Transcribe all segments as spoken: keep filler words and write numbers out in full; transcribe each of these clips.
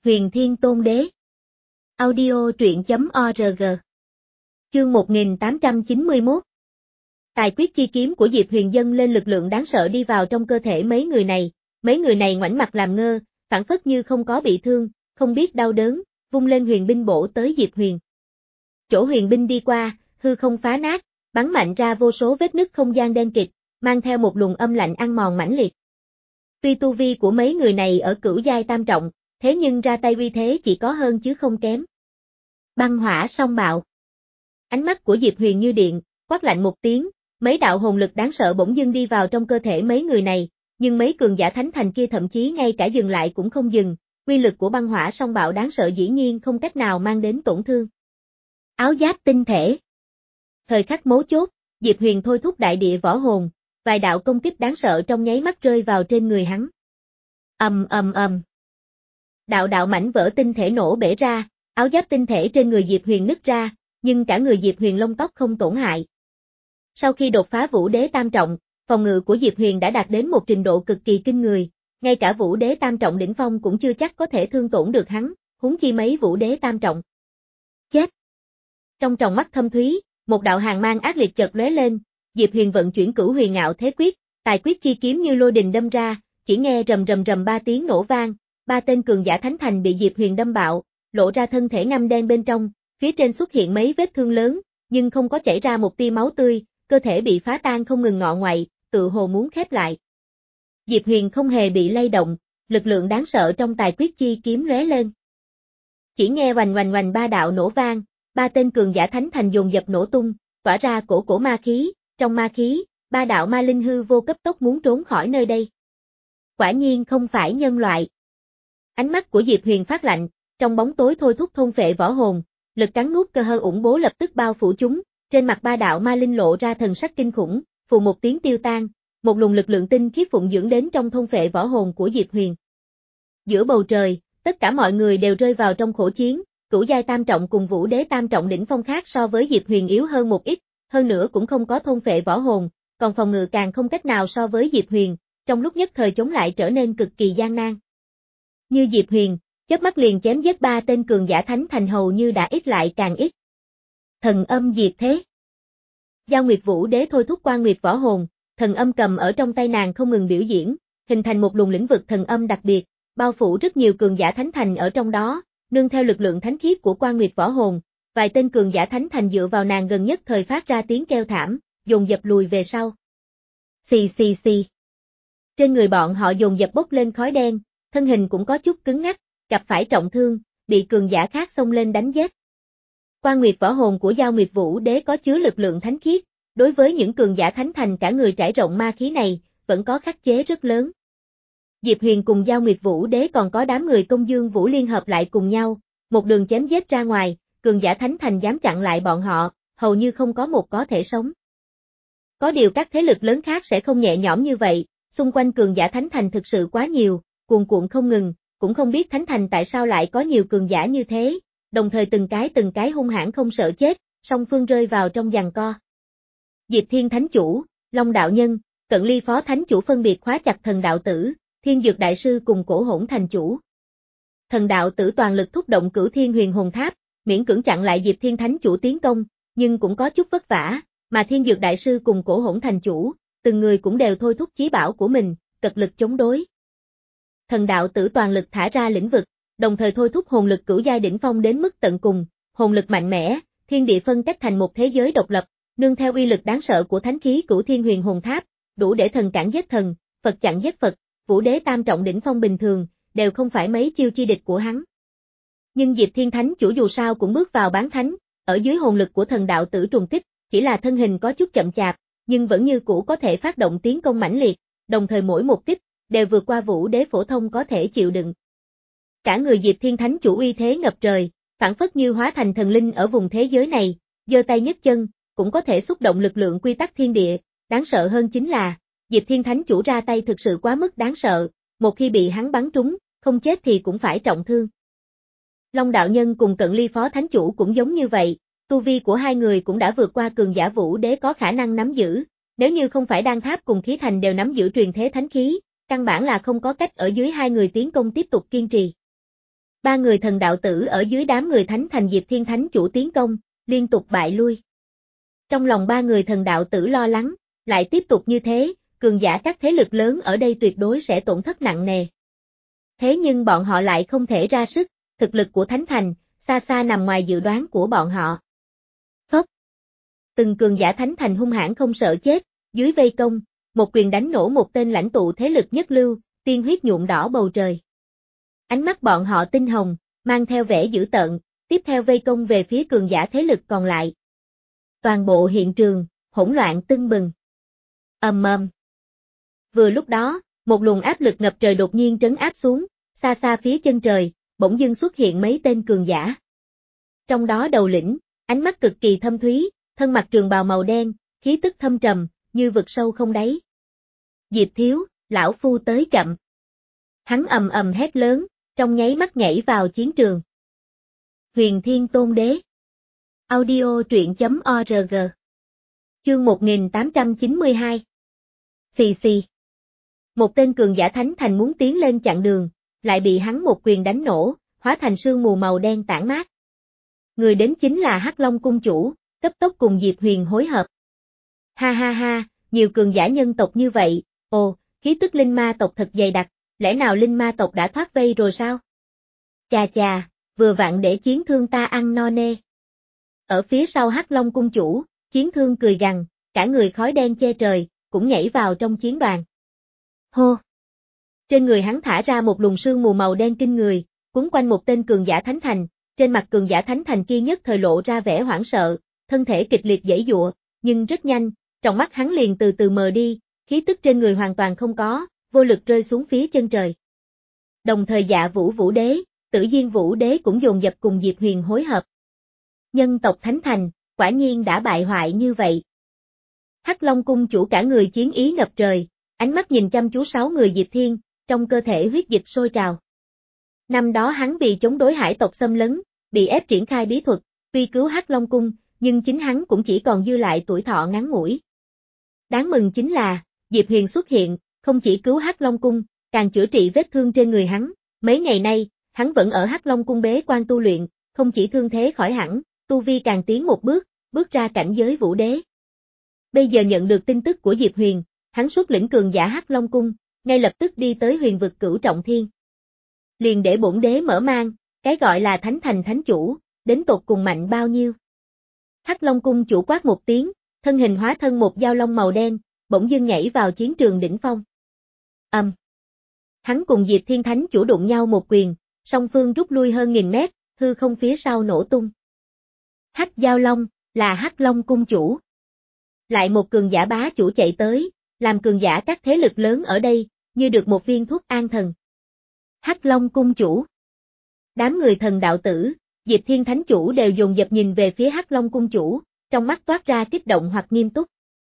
Huyền Thiên Tôn Đế. Audio truyện chấm org. Chương một nghìn tám trăm chín mươi mốt. Tài quyết chi kiếm của Diệp Huyền dâng lên lực lượng đáng sợ đi vào trong cơ thể mấy người này, mấy người này ngoảnh mặt làm ngơ, phản phất như không có bị thương, không biết đau đớn, vung lên huyền binh bổ tới Diệp Huyền. Chỗ huyền binh đi qua, hư không phá nát, bắn mạnh ra vô số vết nứt không gian đen kịt, mang theo một luồng âm lạnh ăn mòn mãnh liệt. Tuy tu vi của mấy người này ở cửu giai tam trọng, thế nhưng ra tay uy thế chỉ có hơn chứ không kém. Băng hỏa song bạo. Ánh mắt của Diệp Huyền như điện, quát lạnh một tiếng, mấy đạo hồn lực đáng sợ bỗng dưng đi vào trong cơ thể mấy người này, nhưng mấy cường giả thánh thành kia thậm chí ngay cả dừng lại cũng không dừng, uy lực của băng hỏa song bạo đáng sợ dĩ nhiên không cách nào mang đến tổn thương. Áo giáp tinh thể. Thời khắc mấu chốt, Diệp Huyền thôi thúc đại địa võ hồn, vài đạo công kích đáng sợ trong nháy mắt rơi vào trên người hắn. Ầm ầm ầm. Đạo đạo mảnh vỡ tinh thể nổ bể ra, áo giáp tinh thể trên người Diệp Huyền nứt ra, nhưng cả người Diệp Huyền lông tóc không tổn hại. Sau khi đột phá Vũ Đế tam trọng, phòng ngự của Diệp Huyền đã đạt đến một trình độ cực kỳ kinh người, ngay cả Vũ Đế tam trọng đỉnh phong cũng chưa chắc có thể thương tổn được hắn, huống chi mấy Vũ Đế tam trọng. Chết! Trong tròng mắt thâm thúy, một đạo hàn mang ác liệt chợt lóe lên, Diệp Huyền vận chuyển Cửu Huyền Ngạo Thế Quyết, tài quyết chi kiếm như lôi đình đâm ra, chỉ nghe rầm rầm rầm ba tiếng nổ vang, ba tên cường giả thánh thành bị Diệp Huyền đâm bạo, lộ ra thân thể ngăm đen bên trong, phía trên xuất hiện mấy vết thương lớn, nhưng không có chảy ra một tia máu tươi, cơ thể bị phá tan không ngừng ngọ ngoại, tự hồ muốn khép lại. Diệp Huyền không hề bị lay động, lực lượng đáng sợ trong tài quyết chi kiếm lóe lên. Chỉ nghe oành oành oành ba đạo nổ vang, ba tên cường giả thánh thành dồn dập nổ tung, tỏa ra cổ cổ ma khí, trong ma khí, ba đạo ma linh hư vô cấp tốc muốn trốn khỏi nơi đây. Quả nhiên không phải nhân loại. Ánh mắt của Diệp Huyền phát lạnh, trong bóng tối thôi thúc thôn phệ võ hồn, lực cắn nuốt cơ hơ ủng bố lập tức bao phủ chúng, trên mặt ba đạo ma linh lộ ra thần sắc kinh khủng, phù một tiếng tiêu tan, một luồng lực lượng tinh khiết phụng dưỡng đến trong thôn phệ võ hồn của Diệp Huyền. Giữa bầu trời, tất cả mọi người đều rơi vào trong khổ chiến, cửu giai tam trọng cùng Vũ Đế tam trọng đỉnh phong khác so với Diệp Huyền yếu hơn một ít, hơn nữa cũng không có thôn phệ võ hồn, còn phòng ngự càng không cách nào so với Diệp Huyền, trong lúc nhất thời chống lại trở nên cực kỳ gian nan. Như Diệp Huyền, chớp mắt liền chém giết ba tên cường giả thánh thành hầu như đã ít lại càng ít. Thần âm diệt thế. Giao Nguyệt Vũ Đế thôi thúc Quan Nguyệt võ hồn, thần âm cầm ở trong tay nàng không ngừng biểu diễn, hình thành một luồng lĩnh vực thần âm đặc biệt, bao phủ rất nhiều cường giả thánh thành ở trong đó, nương theo lực lượng thánh khiết của Quan Nguyệt võ hồn, vài tên cường giả thánh thành dựa vào nàng gần nhất thời phát ra tiếng kêu thảm, dồn dập lùi về sau. Xì xì xì. Trên người bọn họ dồn dập bốc lên khói đen, thân hình cũng có chút cứng ngắc, gặp phải trọng thương, bị cường giả khác xông lên đánh giết. Quan Nguyệt võ hồn của Giao Nguyệt Vũ Đế có chứa lực lượng thánh khiết, đối với những cường giả thánh thành cả người trải rộng ma khí này, vẫn có khắc chế rất lớn. Diệp Huyền cùng Giao Nguyệt Vũ Đế còn có đám người Công Dương Vũ liên hợp lại cùng nhau, một đường chém giết ra ngoài, cường giả thánh thành dám chặn lại bọn họ, hầu như không có một có thể sống. Có điều các thế lực lớn khác sẽ không nhẹ nhõm như vậy, xung quanh cường giả thánh thành thực sự quá nhiều, cuồn cuộn không ngừng, cũng không biết thánh thành tại sao lại có nhiều cường giả như thế, đồng thời từng cái từng cái hung hãn không sợ chết, song phương rơi vào trong giằng co. Diệp Thiên Thánh Chủ, Long Đạo Nhân, Cận Ly Phó Thánh Chủ phân biệt khóa chặt Thần Đạo Tử, Thiên Dược Đại Sư cùng Cổ Hỗn Thành Chủ. Thần Đạo Tử toàn lực thúc động Cửu Thiên Huyền Hồn Tháp, miễn cưỡng chặn lại Diệp Thiên Thánh Chủ tiến công, nhưng cũng có chút vất vả, mà Thiên Dược Đại Sư cùng Cổ Hỗn Thành Chủ, từng người cũng đều thôi thúc chí bảo của mình, cật lực chống đối. Thần Đạo Tử toàn lực thả ra lĩnh vực, đồng thời thôi thúc hồn lực cửu giai đỉnh phong đến mức tận cùng, hồn lực mạnh mẽ, thiên địa phân cách thành một thế giới độc lập, nương theo uy lực đáng sợ của thánh khí Cửu Thiên Huyền Hồn Tháp, đủ để thần cản giết thần, Phật chặn giết Phật, Vũ Đế tam trọng đỉnh phong bình thường, đều không phải mấy chiêu chi địch của hắn. Nhưng Diệp Thiên Thánh Chủ dù sao cũng bước vào bán thánh, ở dưới hồn lực của Thần Đạo Tử trùng kích, chỉ là thân hình có chút chậm chạp, nhưng vẫn như cũ có thể phát động tiến công mãnh liệt, đồng thời mỗi một kích đều vượt qua Vũ Đế phổ thông có thể chịu đựng. Cả người Diệp Thiên Thánh Chủ uy thế ngập trời, phản phất như hóa thành thần linh ở vùng thế giới này, giơ tay nhấc chân, cũng có thể xúc động lực lượng quy tắc thiên địa, đáng sợ hơn chính là, Diệp Thiên Thánh Chủ ra tay thực sự quá mức đáng sợ, một khi bị hắn bắn trúng, không chết thì cũng phải trọng thương. Long Đạo Nhân cùng Cận Ly Phó Thánh Chủ cũng giống như vậy, tu vi của hai người cũng đã vượt qua cường giả Vũ Đế có khả năng nắm giữ, nếu như không phải Đan Tháp cùng Khí Thành đều nắm giữ truyền thế thánh khí, căn bản là không có cách ở dưới hai người tiến công tiếp tục kiên trì. Ba người thần đạo tử ở dưới đám người thánh thành Diệp Thiên Thánh Chủ tiến công, liên tục bại lui. Trong lòng ba người thần đạo tử lo lắng, lại tiếp tục như thế, cường giả các thế lực lớn ở đây tuyệt đối sẽ tổn thất nặng nề. Thế nhưng bọn họ lại không thể ra sức, thực lực của Thánh Thành, xa xa nằm ngoài dự đoán của bọn họ. Phốc. Từng cường giả Thánh Thành hung hãn không sợ chết, dưới vây công, một quyền đánh nổ một tên lãnh tụ thế lực nhất lưu, tiên huyết nhuộm đỏ bầu trời. Ánh mắt bọn họ tinh hồng, mang theo vẻ dữ tợn, tiếp theo vây công về phía cường giả thế lực còn lại. Toàn bộ hiện trường, hỗn loạn tưng bừng. Ầm ầm. Vừa lúc đó, một luồng áp lực ngập trời đột nhiên trấn áp xuống, xa xa phía chân trời, bỗng dưng xuất hiện mấy tên cường giả. Trong đó đầu lĩnh, ánh mắt cực kỳ thâm thúy, thân mặc trường bào màu đen, khí tức thâm trầm, như vực sâu không đáy. Diệp Thiếu, lão phu tới chậm. Hắn ầm ầm hét lớn, trong nháy mắt nhảy vào chiến trường. Huyền Thiên Tôn Đế. Audio truyện chấm org. Chương một nghìn tám trăm chín mươi hai. Xì xì. Một tên cường giả Thánh Thành muốn tiến lên chặn đường, lại bị hắn một quyền đánh nổ, hóa thành sương mù màu đen tản mát. Người đến chính là Hắc Long cung chủ, cấp tốc cùng Diệp Huyền hối hợp. Ha ha ha, nhiều cường giả nhân tộc như vậy, ồ, khí tức linh ma tộc thật dày đặc, lẽ nào linh ma tộc đã thoát vây rồi sao? Chà chà, vừa vặn để chiến thương ta ăn no nê. Ở phía sau Hắc Long cung chủ, chiến thương cười gằn, cả người khói đen che trời, cũng nhảy vào trong chiến đoàn. Hô! Trên người hắn thả ra một luồng sương mù màu đen kinh người, quấn quanh một tên cường giả Thánh Thành, trên mặt cường giả Thánh Thành kia nhất thời lộ ra vẻ hoảng sợ, thân thể kịch liệt giãy giụa, nhưng rất nhanh, trong mắt hắn liền từ từ mờ đi, khí tức trên người hoàn toàn không có, vô lực rơi xuống phía chân trời. Đồng thời Dạ Vũ Vũ Đế, Tử Diên Vũ Đế cũng dồn dập cùng Diệp Huyền hối hợp. Nhân tộc Thánh Thành, quả nhiên đã bại hoại như vậy. Hắc Long cung chủ cả người chiến ý ngập trời, ánh mắt nhìn chăm chú sáu người Diệp Thiên, trong cơ thể huyết dịch sôi trào. Năm đó hắn vì chống đối hải tộc xâm lấn, bị ép triển khai bí thuật, tuy cứu Hắc Long cung, nhưng chính hắn cũng chỉ còn dư lại tuổi thọ ngắn ngủi. Đáng mừng chính là, Diệp Huyền xuất hiện, không chỉ cứu Hắc Long cung, càng chữa trị vết thương trên người hắn, mấy ngày nay, hắn vẫn ở Hắc Long cung bế quan tu luyện, không chỉ thương thế khỏi hẳn, tu vi càng tiến một bước, bước ra cảnh giới Vũ Đế. Bây giờ nhận được tin tức của Diệp Huyền, hắn xuất lĩnh cường giả Hắc Long cung, ngay lập tức đi tới huyền vực Cửu Trọng Thiên. Liền để bổn đế mở mang, cái gọi là Thánh Thành Thánh Chủ, đến tột cùng mạnh bao nhiêu. Hắc Long cung chủ quát một tiếng, thân hình hóa thân một dao long màu đen, bỗng dưng nhảy vào chiến trường đỉnh phong. Ầm. Um. Hắn cùng Diệp Thiên Thánh Chủ đụng nhau một quyền, song phương rút lui hơn nghìn mét, hư không phía sau nổ tung. Hắc Dao Long, là Hắc Long cung chủ. Lại một cường giả bá chủ chạy tới, làm cường giả các thế lực lớn ở đây, như được một viên thuốc an thần. Hắc Long cung chủ. Đám người thần đạo tử, Diệp Thiên Thánh Chủ đều dồn dập nhìn về phía Hắc Long cung chủ, trong mắt toát ra kích động hoặc nghiêm túc.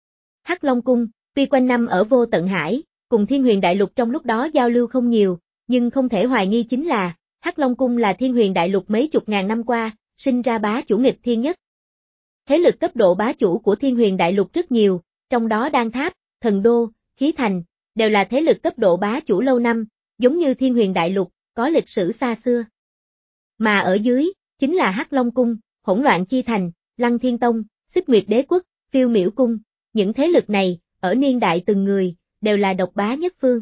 Hắc Long cung, tuy quanh năm ở Vô Tận Hải, cùng Thiên Huyền Đại Lục trong lúc đó giao lưu không nhiều, nhưng không thể hoài nghi chính là, Hắc Long cung là Thiên Huyền Đại Lục mấy chục ngàn năm qua, sinh ra bá chủ nghịch thiên nhất. Thế lực cấp độ bá chủ của Thiên Huyền Đại Lục rất nhiều, trong đó Đan Tháp, Thần Đô, Khí Thành, đều là thế lực cấp độ bá chủ lâu năm, giống như Thiên Huyền Đại Lục, có lịch sử xa xưa. Mà ở dưới, chính là Hắc Long cung, Hỗn Loạn Chi Thành, Lăng Thiên Tông, Xích Nguyệt Đế Quốc, Phiêu Miểu cung, những thế lực này, ở niên đại từng người, đều là độc bá nhất phương.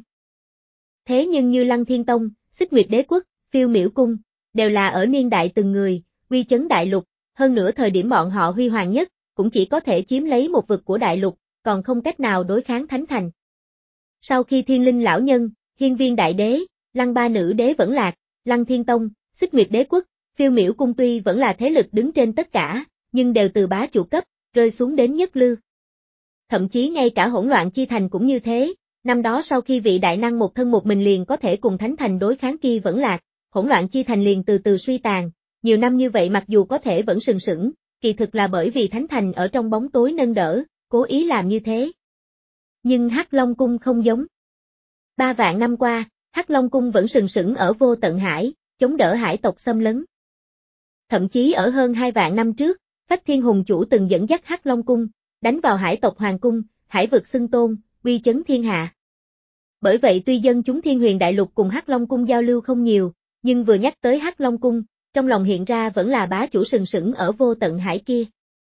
Thế nhưng như Lăng Thiên Tông, Xích Nguyệt Đế Quốc, Phiêu Miểu cung, đều là ở niên đại từng người, uy chấn đại lục, hơn nữa thời điểm bọn họ huy hoàng nhất, cũng chỉ có thể chiếm lấy một vực của đại lục, còn không cách nào đối kháng Thánh Thành. Sau khi Thiên Linh lão nhân, Hiên Viên đại đế, Lăng ba nữ đế vẫn lạc, Lăng Thiên Tông, Xích Nguyệt Đế Quốc, Phiêu Miểu cung tuy vẫn là thế lực đứng trên tất cả, nhưng đều từ bá chủ cấp, rơi xuống đến nhất lưu. Thậm chí ngay cả Hỗn Loạn Chi Thành cũng như thế, năm đó sau khi vị đại năng một thân một mình liền có thể cùng Thánh Thành đối kháng kia vẫn lạc, Hỗn Loạn Chi Thành liền từ từ suy tàn, nhiều năm như vậy mặc dù có thể vẫn sừng sững, kỳ thực là bởi vì Thánh Thành ở trong bóng tối nâng đỡ, cố ý làm như thế. Nhưng Hắc Long cung không giống. Ba vạn năm qua, Hắc Long cung vẫn sừng sững ở Vô Tận Hải, chống đỡ hải tộc xâm lấn. Thậm chí ở hơn hai vạn năm trước, Phách Thiên Hùng chủ từng dẫn dắt Hắc Long cung, đánh vào hải tộc Hoàng cung, hải vực xưng tôn, uy chấn thiên hạ. Bởi vậy tuy dân chúng Thiên Huyền Đại Lục cùng Hắc Long cung giao lưu không nhiều, nhưng vừa nhắc tới Hắc Long Cung, trong lòng hiện ra vẫn là bá chủ sừng sững ở vô tận hải kia.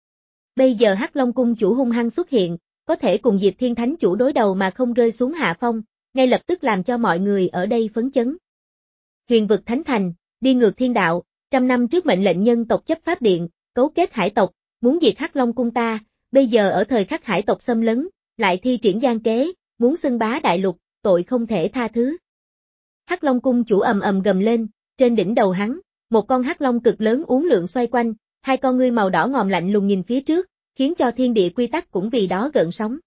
Bây giờ Hắc Long Cung chủ hung hăng xuất hiện, có thể cùng Diệp Thiên Thánh chủ đối đầu mà không rơi xuống hạ phong, ngay lập tức làm cho mọi người ở đây phấn chấn. Huyền vực Thánh Thành, đi ngược thiên đạo, trăm năm trước mệnh lệnh nhân tộc chấp pháp điện, cấu kết hải tộc, muốn diệt Hắc Long Cung ta, bây giờ ở thời khắc hải tộc xâm lấn, lại thi triển gian kế, muốn xưng bá đại lục, tội không thể tha thứ. Hắc Long Cung chủ ầm ầm gầm lên, trên đỉnh đầu hắn, một con hắc long cực lớn uốn lượn xoay quanh, hai con ngươi màu đỏ ngòm lạnh lùng nhìn phía trước, khiến cho thiên địa quy tắc cũng vì đó gợn sóng.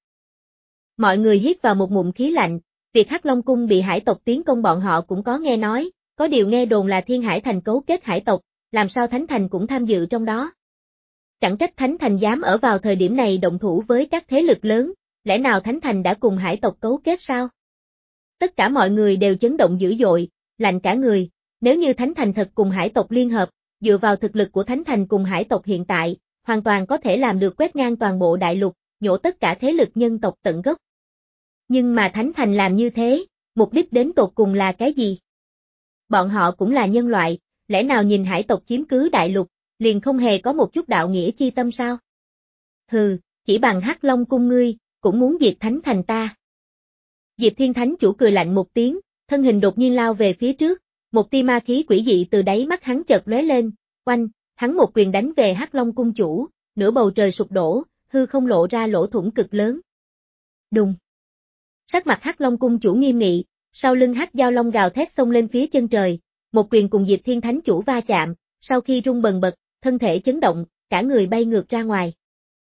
Mọi người hít vào một ngụm khí lạnh, việc Hắc Long Cung bị hải tộc tiến công bọn họ cũng có nghe nói, có điều nghe đồn là Thiên Hải Thành cấu kết hải tộc, làm sao Thánh Thành cũng tham dự trong đó. Chẳng trách Thánh Thành dám ở vào thời điểm này động thủ với các thế lực lớn, lẽ nào Thánh Thành đã cùng hải tộc cấu kết sao? Tất cả mọi người đều chấn động dữ dội, lạnh cả người, nếu như Thánh Thành thật cùng hải tộc liên hợp, dựa vào thực lực của Thánh Thành cùng hải tộc hiện tại, hoàn toàn có thể làm được quét ngang toàn bộ đại lục, nhổ tất cả thế lực nhân tộc tận gốc. Nhưng mà Thánh Thành làm như thế, mục đích đến tột cùng là cái gì? Bọn họ cũng là nhân loại, lẽ nào nhìn hải tộc chiếm cứ đại lục, liền không hề có một chút đạo nghĩa chi tâm sao? Hừ, chỉ bằng Hắc Long Cung ngươi, cũng muốn diệt Thánh Thành ta. Diệp Thiên Thánh chủ cười lạnh một tiếng, thân hình đột nhiên lao về phía trước, một tia ma khí quỷ dị từ đáy mắt hắn chợt lóe lên, oanh, hắn một quyền đánh về Hắc Long Cung chủ, nửa bầu trời sụp đổ, hư không lộ ra lỗ thủng cực lớn. Đùng. Sắc mặt Hắc Long Cung chủ nghiêm nghị, sau lưng Hắc Giao Long gào thét xông lên phía chân trời, một quyền cùng Diệp Thiên Thánh chủ va chạm, sau khi rung bần bật, thân thể chấn động, cả người bay ngược ra ngoài.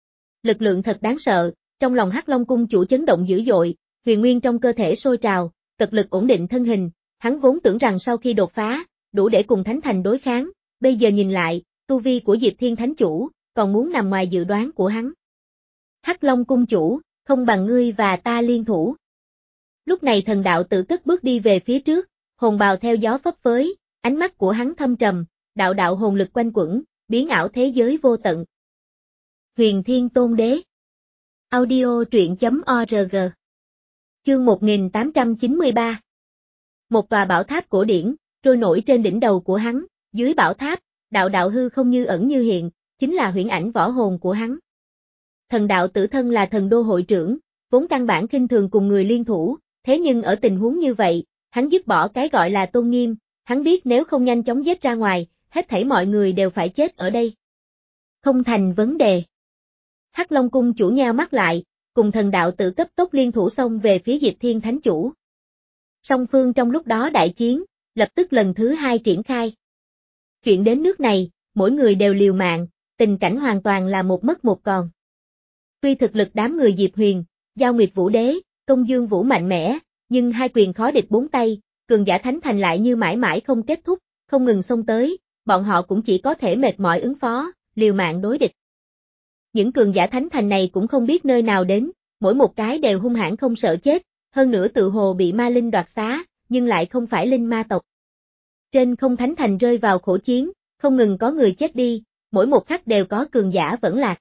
Lực lượng thật đáng sợ, trong lòng Hắc Long Cung chủ chấn động dữ dội, huyền nguyên trong cơ thể sôi trào, cực lực ổn định thân hình, hắn vốn tưởng rằng sau khi đột phá, đủ để cùng Thánh Thành đối kháng, bây giờ nhìn lại, tu vi của Diệp Thiên Thánh chủ, còn muốn nằm ngoài dự đoán của hắn. Hắc Long Cung chủ, không bằng ngươi và ta liên thủ. Lúc này thần đạo tự cất bước đi về phía trước, hồn bào theo gió phấp phới, ánh mắt của hắn thâm trầm, đạo đạo hồn lực quanh quẩn, biến ảo thế giới vô tận. Huyền Thiên Tôn Đế. Audio truyện chấm org. Chương một nghìn tám trăm chín mươi ba. Một tòa bảo tháp cổ điển, trôi nổi trên đỉnh đầu của hắn, dưới bảo tháp, đạo đạo hư không như ẩn như hiện, chính là huyễn ảnh võ hồn của hắn. Thần đạo tử thân là thần đô hội trưởng, vốn căn bản khinh thường cùng người liên thủ, thế nhưng ở tình huống như vậy, hắn dứt bỏ cái gọi là tôn nghiêm, hắn biết nếu không nhanh chóng giết ra ngoài, hết thảy mọi người đều phải chết ở đây. Không thành vấn đề. Hắc Long Cung chủ nheo mắt lại, cùng thần đạo tử cấp tốc liên thủ xông về phía Diệp Thiên Thánh chủ. Song phương trong lúc đó đại chiến, lập tức lần thứ hai triển khai. Chuyện đến nước này, mỗi người đều liều mạng, tình cảnh hoàn toàn là một mất một còn. Tuy thực lực đám người Diệp Huyền, Giao Nguyệt Vũ Đế, Công Dương Vũ mạnh mẽ, nhưng hai quyền khó địch bốn tay, cường giả Thánh Thành lại như mãi mãi không kết thúc, không ngừng xông tới, bọn họ cũng chỉ có thể mệt mỏi ứng phó, liều mạng đối địch. Những cường giả Thánh Thành này cũng không biết nơi nào đến, mỗi một cái đều hung hãn không sợ chết, hơn nữa tự hồ bị ma linh đoạt xá, nhưng lại không phải linh ma tộc. Trên không Thánh Thành rơi vào khổ chiến, không ngừng có người chết đi, mỗi một khắc đều có cường giả vẫn lạc.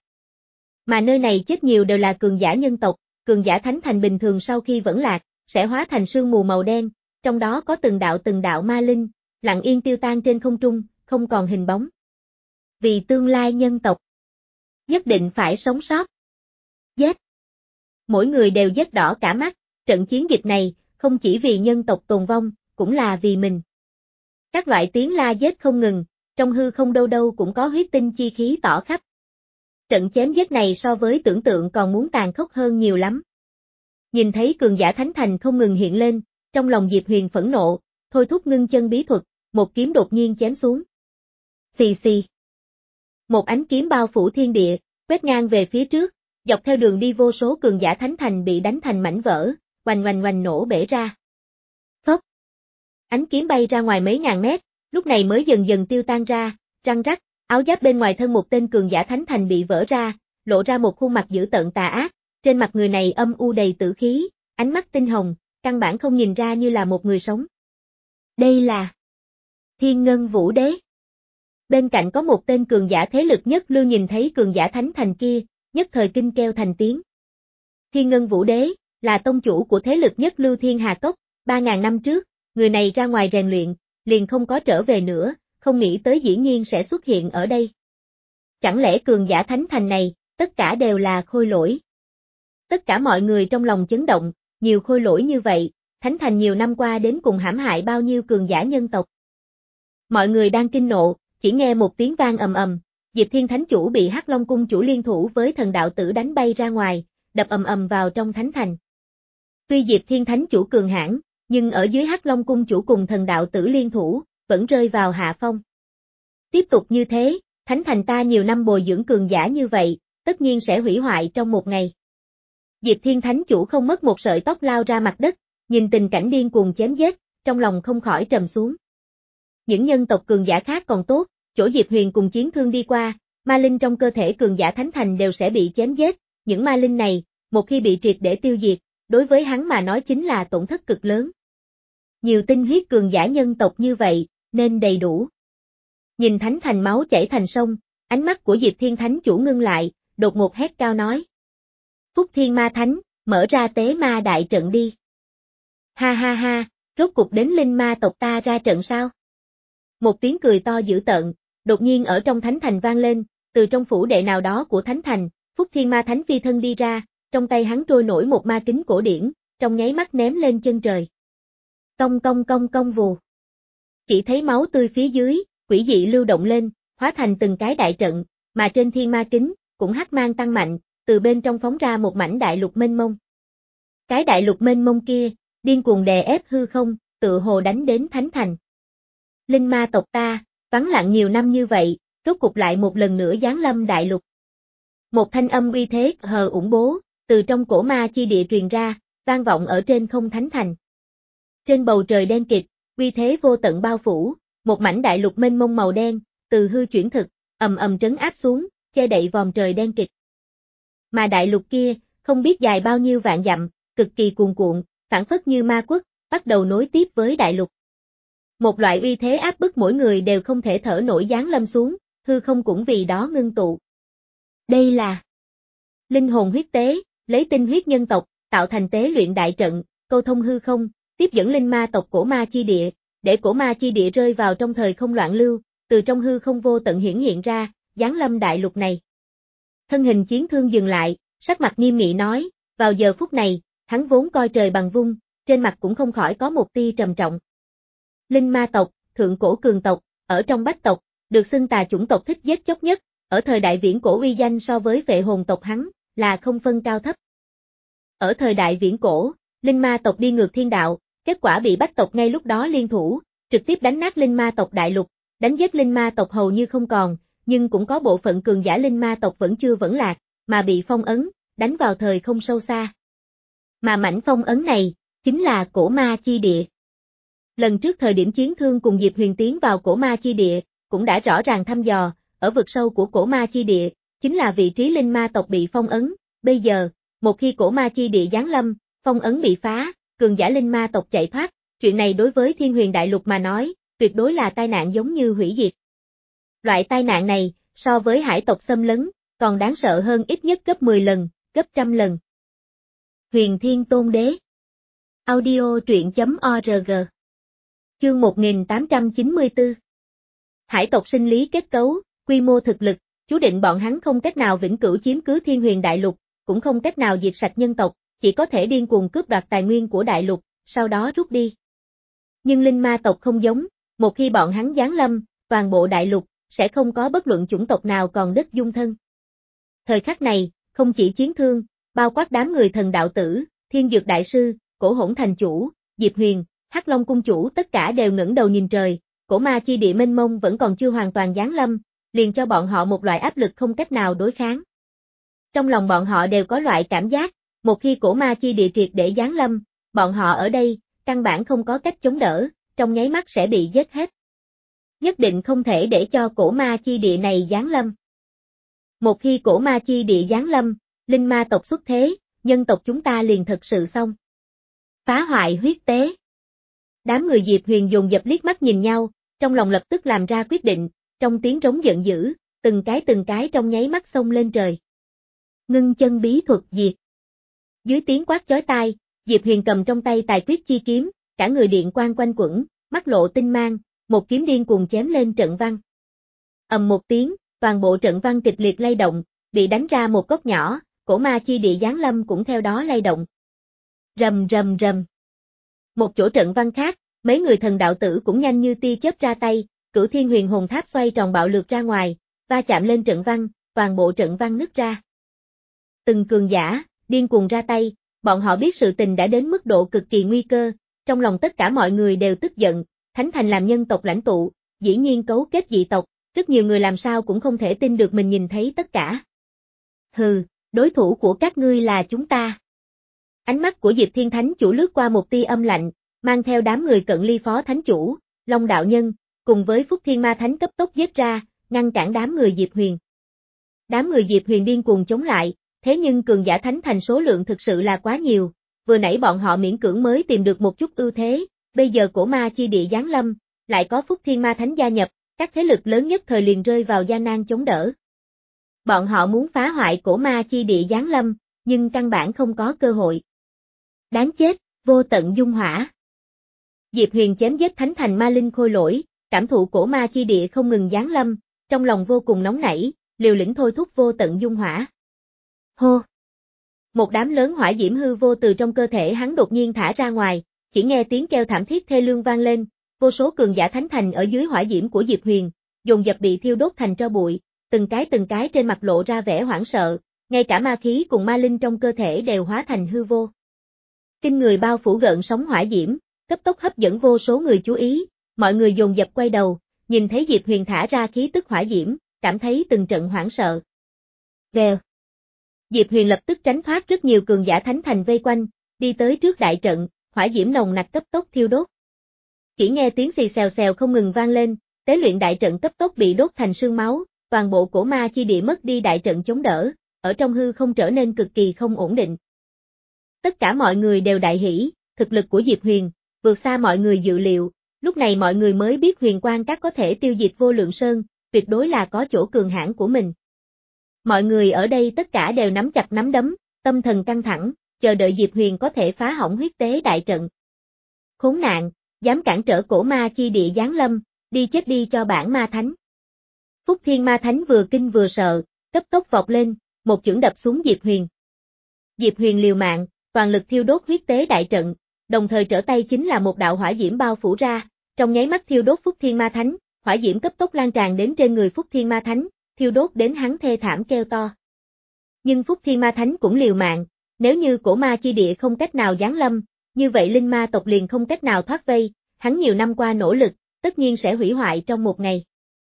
Mà nơi này chết nhiều đều là cường giả nhân tộc, cường giả Thánh Thành bình thường sau khi vẫn lạc, sẽ hóa thành sương mù màu đen, trong đó có từng đạo từng đạo ma linh, lặng yên tiêu tan trên không trung, không còn hình bóng. Vì tương lai nhân tộc, nhất định phải sống sót. Giết! Mỗi người đều giết đỏ cả mắt, trận chiến dịch này, không chỉ vì nhân tộc tồn vong, cũng là vì mình. Các loại tiếng la giết không ngừng, trong hư không đâu đâu cũng có huyết tinh chi khí tỏ khắp. Trận chém giết này so với tưởng tượng còn muốn tàn khốc hơn nhiều lắm. Nhìn thấy cường giả Thánh Thành không ngừng hiện lên, trong lòng Diệp Huyền phẫn nộ, thôi thúc ngưng chân bí thuật, một kiếm đột nhiên chém xuống. Xì xì. Một ánh kiếm bao phủ thiên địa, quét ngang về phía trước, dọc theo đường đi vô số cường giả Thánh Thành bị đánh thành mảnh vỡ, oanh oanh oanh nổ bể ra. Phốc. Ánh kiếm bay ra ngoài mấy ngàn mét, lúc này mới dần dần tiêu tan ra, răng rắc, áo giáp bên ngoài thân một tên cường giả Thánh Thành bị vỡ ra, lộ ra một khuôn mặt dữ tợn tà ác, trên mặt người này âm u đầy tử khí, ánh mắt tinh hồng, căn bản không nhìn ra như là một người sống. Đây là Thiên Ngân Vũ Đế. Bên cạnh có một tên cường giả thế lực nhất lưu nhìn thấy cường giả Thánh Thành kia, nhất thời kinh kêu thành tiếng. Thiên Ngân Vũ Đế, là tông chủ của thế lực nhất lưu Thiên Hà Cốc, ba ngàn năm trước, người này ra ngoài rèn luyện, liền không có trở về nữa, không nghĩ tới dĩ nhiên sẽ xuất hiện ở đây. Chẳng lẽ cường giả thánh thành này, tất cả đều là khôi lỗi? Tất cả mọi người trong lòng chấn động, nhiều khôi lỗi như vậy, thánh thành nhiều năm qua đến cùng hãm hại bao nhiêu cường giả nhân tộc. Mọi người đang kinh nộ, chỉ nghe một tiếng vang ầm ầm, Diệp Thiên Thánh Chủ bị Hắc Long Cung chủ liên thủ với thần đạo tử đánh bay ra ngoài, đập ầm ầm vào trong thánh thành. Tuy Diệp Thiên Thánh Chủ cường hãn, nhưng ở dưới Hắc Long Cung chủ cùng thần đạo tử liên thủ, vẫn rơi vào hạ phong. Tiếp tục như thế, thánh thành ta nhiều năm bồi dưỡng cường giả như vậy, tất nhiên sẽ hủy hoại trong một ngày. Diệp Thiên Thánh Chủ không mất một sợi tóc lao ra mặt đất, nhìn tình cảnh điên cuồng chém giết, trong lòng không khỏi trầm xuống. Những nhân tộc cường giả khác còn tốt, chỗ Diệp Huyền cùng chiến thương đi qua, ma linh trong cơ thể cường giả thánh thành đều sẽ bị chém giết, những ma linh này, một khi bị triệt để tiêu diệt, đối với hắn mà nói chính là tổn thất cực lớn. Nhiều tinh huyết cường giả nhân tộc như vậy, nên đầy đủ. Nhìn thánh thành máu chảy thành sông, ánh mắt của Diệp Thiên Thánh Chủ ngưng lại, đột ngột hét cao nói. Phúc Thiên Ma Thánh, mở ra tế ma đại trận đi. Ha ha ha, rốt cục đến linh ma tộc ta ra trận sao? Một tiếng cười to dữ tợn, đột nhiên ở trong thánh thành vang lên, từ trong phủ đệ nào đó của thánh thành, Phúc Thiên Ma Thánh phi thân đi ra, trong tay hắn trôi nổi một ma kính cổ điển, trong nháy mắt ném lên chân trời. Cong cong cong cong vù. Chỉ thấy máu tươi phía dưới, quỷ dị lưu động lên, hóa thành từng cái đại trận, mà trên thiên ma kính, cũng hắc mang tăng mạnh, từ bên trong phóng ra một mảnh đại lục mênh mông. Cái đại lục mênh mông kia, điên cuồng đè ép hư không, tự hồ đánh đến thánh thành. Linh ma tộc ta, vắng lặng nhiều năm như vậy, rốt cục lại một lần nữa giáng lâm đại lục. Một thanh âm uy thế hờ ủng bố, từ trong cổ ma chi địa truyền ra, vang vọng ở trên không thánh thành. Trên bầu trời đen kịt, uy thế vô tận bao phủ, một mảnh đại lục mênh mông màu đen, từ hư chuyển thực, ầm ầm trấn áp xuống, che đậy vòm trời đen kịt. Mà đại lục kia, không biết dài bao nhiêu vạn dặm, cực kỳ cuồn cuộn, phảng phất như ma quất, bắt đầu nối tiếp với đại lục. Một loại uy thế áp bức mỗi người đều không thể thở nổi giáng lâm xuống, hư không cũng vì đó ngưng tụ. Đây là linh hồn huyết tế, lấy tinh huyết nhân tộc, tạo thành tế luyện đại trận, câu thông hư không, tiếp dẫn linh ma tộc cổ ma chi địa, để cổ ma chi địa rơi vào trong thời không loạn lưu, từ trong hư không vô tận hiển hiện ra, giáng lâm đại lục này. Thân hình chiến thương dừng lại, sắc mặt nghiêm nghị nói, vào giờ phút này, hắn vốn coi trời bằng vung, trên mặt cũng không khỏi có một tia trầm trọng. Linh ma tộc, thượng cổ cường tộc, ở trong bách tộc, được xưng tà chủng tộc thích giết chóc nhất, ở thời đại viễn cổ uy danh so với vệ hồn tộc hắn, là không phân cao thấp. Ở thời đại viễn cổ, linh ma tộc đi ngược thiên đạo, kết quả bị bách tộc ngay lúc đó liên thủ, trực tiếp đánh nát linh ma tộc đại lục, đánh giết linh ma tộc hầu như không còn, nhưng cũng có bộ phận cường giả linh ma tộc vẫn chưa vẫn lạc, mà bị phong ấn, đánh vào thời không sâu xa. Mà mảnh phong ấn này, chính là cổ ma chi địa. Lần trước thời điểm chiến thương cùng Diệp Huyền tiến vào cổ ma chi địa, cũng đã rõ ràng thăm dò, ở vực sâu của cổ ma chi địa, chính là vị trí linh ma tộc bị phong ấn, bây giờ, một khi cổ ma chi địa giáng lâm, phong ấn bị phá, cường giả linh ma tộc chạy thoát, chuyện này đối với Thiên Huyền Đại Lục mà nói, tuyệt đối là tai nạn giống như hủy diệt. Loại tai nạn này, so với hải tộc xâm lấn, còn đáng sợ hơn ít nhất gấp mười lần, gấp trăm lần. Huyền Thiên Tôn Đế Audio truyện chấm org Chương một nghìn tám trăm chín mươi tư Hải tộc sinh lý kết cấu, quy mô thực lực, chú định bọn hắn không cách nào vĩnh cửu chiếm cứ Thiên Huyền Đại Lục, cũng không cách nào diệt sạch nhân tộc, chỉ có thể điên cuồng cướp đoạt tài nguyên của đại lục, sau đó rút đi. Nhưng linh ma tộc không giống, một khi bọn hắn giáng lâm, toàn bộ đại lục, sẽ không có bất luận chủng tộc nào còn đất dung thân. Thời khắc này, không chỉ chiến thương, bao quát đám người thần đạo tử, thiên dược đại sư, cổ hỗn thành chủ, Diệp Huyền, Hắc Long cung chủ tất cả đều ngẩng đầu nhìn trời, cổ ma chi địa mênh mông vẫn còn chưa hoàn toàn giáng lâm, liền cho bọn họ một loại áp lực không cách nào đối kháng. Trong lòng bọn họ đều có loại cảm giác, một khi cổ ma chi địa triệt để giáng lâm, bọn họ ở đây, căn bản không có cách chống đỡ, trong nháy mắt sẽ bị giết hết. Nhất định không thể để cho cổ ma chi địa này giáng lâm. Một khi cổ ma chi địa giáng lâm, linh ma tộc xuất thế, nhân tộc chúng ta liền thật sự xong. Phá hoại huyết tế. Đám người Diệp Huyền dồn dập liếc mắt nhìn nhau, trong lòng lập tức làm ra quyết định, trong tiếng trống giận dữ, từng cái từng cái trong nháy mắt xông lên trời. Ngưng chân bí thuật diệt. Dưới tiếng quát chói tai, Diệp Huyền cầm trong tay tài quyết chi kiếm, cả người điện quang quanh quẩn, mắt lộ tinh mang, một kiếm điên cuồng chém lên trận văn. Ầm một tiếng, toàn bộ trận văn kịch liệt lay động, bị đánh ra một góc nhỏ, cổ ma chi địa giáng lâm cũng theo đó lay động. Rầm rầm rầm. Một chỗ trận văn khác, mấy người thần đạo tử cũng nhanh như tia chớp ra tay, Cửu Thiên Huyền Hồn Tháp xoay tròn bạo lược ra ngoài, va chạm lên trận văn, toàn bộ trận văn nứt ra. Từng cường giả, điên cuồng ra tay, bọn họ biết sự tình đã đến mức độ cực kỳ nguy cơ, trong lòng tất cả mọi người đều tức giận, Thánh Thành làm nhân tộc lãnh tụ, dĩ nhiên cấu kết dị tộc, rất nhiều người làm sao cũng không thể tin được mình nhìn thấy tất cả. Hừ, đối thủ của các ngươi là chúng ta. Ánh mắt của Diệp Thiên Thánh Chủ lướt qua một tia âm lạnh, mang theo đám người cận ly phó thánh chủ, Long đạo nhân, cùng với Phúc Thiên Ma Thánh cấp tốc giết ra, ngăn cản đám người Diệp Huyền. Đám người Diệp Huyền điên cuồng chống lại, thế nhưng cường giả Thánh Thành số lượng thực sự là quá nhiều, vừa nãy bọn họ miễn cưỡng mới tìm được một chút ưu thế, bây giờ cổ ma chi địa giáng lâm, lại có Phúc Thiên Ma Thánh gia nhập, các thế lực lớn nhất thời liền rơi vào gian nan chống đỡ. Bọn họ muốn phá hoại cổ ma chi địa giáng lâm, nhưng căn bản không có cơ hội. Đáng chết, vô tận dung hỏa. Diệp Huyền chém giết Thánh Thành ma linh khôi lỗi, cảm thụ cổ ma chi địa không ngừng giáng lâm, trong lòng vô cùng nóng nảy, liều lĩnh thôi thúc vô tận dung hỏa. Hô! Một đám lớn hỏa diễm hư vô từ trong cơ thể hắn đột nhiên thả ra ngoài, chỉ nghe tiếng kêu thảm thiết thê lương vang lên, vô số cường giả Thánh Thành ở dưới hỏa diễm của Diệp Huyền, dồn dập bị thiêu đốt thành tro bụi, từng cái từng cái trên mặt lộ ra vẻ hoảng sợ, ngay cả ma khí cùng ma linh trong cơ thể đều hóa thành hư vô. Kinh người bao phủ gợn sóng hỏa diễm, cấp tốc hấp dẫn vô số người chú ý, mọi người dồn dập quay đầu, nhìn thấy Diệp Huyền thả ra khí tức hỏa diễm, cảm thấy từng trận hoảng sợ. Vèo. Diệp Huyền lập tức tránh thoát rất nhiều cường giả Thánh Thành vây quanh, đi tới trước đại trận, hỏa diễm nồng nặc cấp tốc thiêu đốt. Chỉ nghe tiếng xì xèo xèo không ngừng vang lên, tế luyện đại trận cấp tốc bị đốt thành sương máu, toàn bộ cổ ma chi địa mất đi đại trận chống đỡ, ở trong hư không trở nên cực kỳ không ổn định. Tất cả mọi người đều đại hỉ, thực lực của Diệp Huyền vượt xa mọi người dự liệu, lúc này mọi người mới biết Huyền Quang Các có thể tiêu diệt Vô Lượng Sơn, tuyệt đối là có chỗ cường hãn của mình. Mọi người ở đây tất cả đều nắm chặt nắm đấm, tâm thần căng thẳng, chờ đợi Diệp Huyền có thể phá hỏng huyết tế đại trận. Khốn nạn, dám cản trở cổ ma chi địa giáng lâm, đi chết đi cho bản ma thánh. Phúc Thiên Ma Thánh vừa kinh vừa sợ, cấp tốc vọt lên, một chưởng đập xuống Diệp Huyền. Diệp Huyền liều mạng, toàn lực thiêu đốt huyết tế đại trận, đồng thời trở tay chính là một đạo hỏa diễm bao phủ ra, trong nháy mắt thiêu đốt Phúc Thiên Ma Thánh, hỏa diễm cấp tốc lan tràn đến trên người Phúc Thiên Ma Thánh, thiêu đốt đến hắn thê thảm kêu to. Nhưng Phúc Thiên Ma Thánh cũng liều mạng, nếu như cổ ma chi địa không cách nào giáng lâm, như vậy linh ma tộc liền không cách nào thoát vây, hắn nhiều năm qua nỗ lực, tất nhiên sẽ hủy hoại trong một ngày.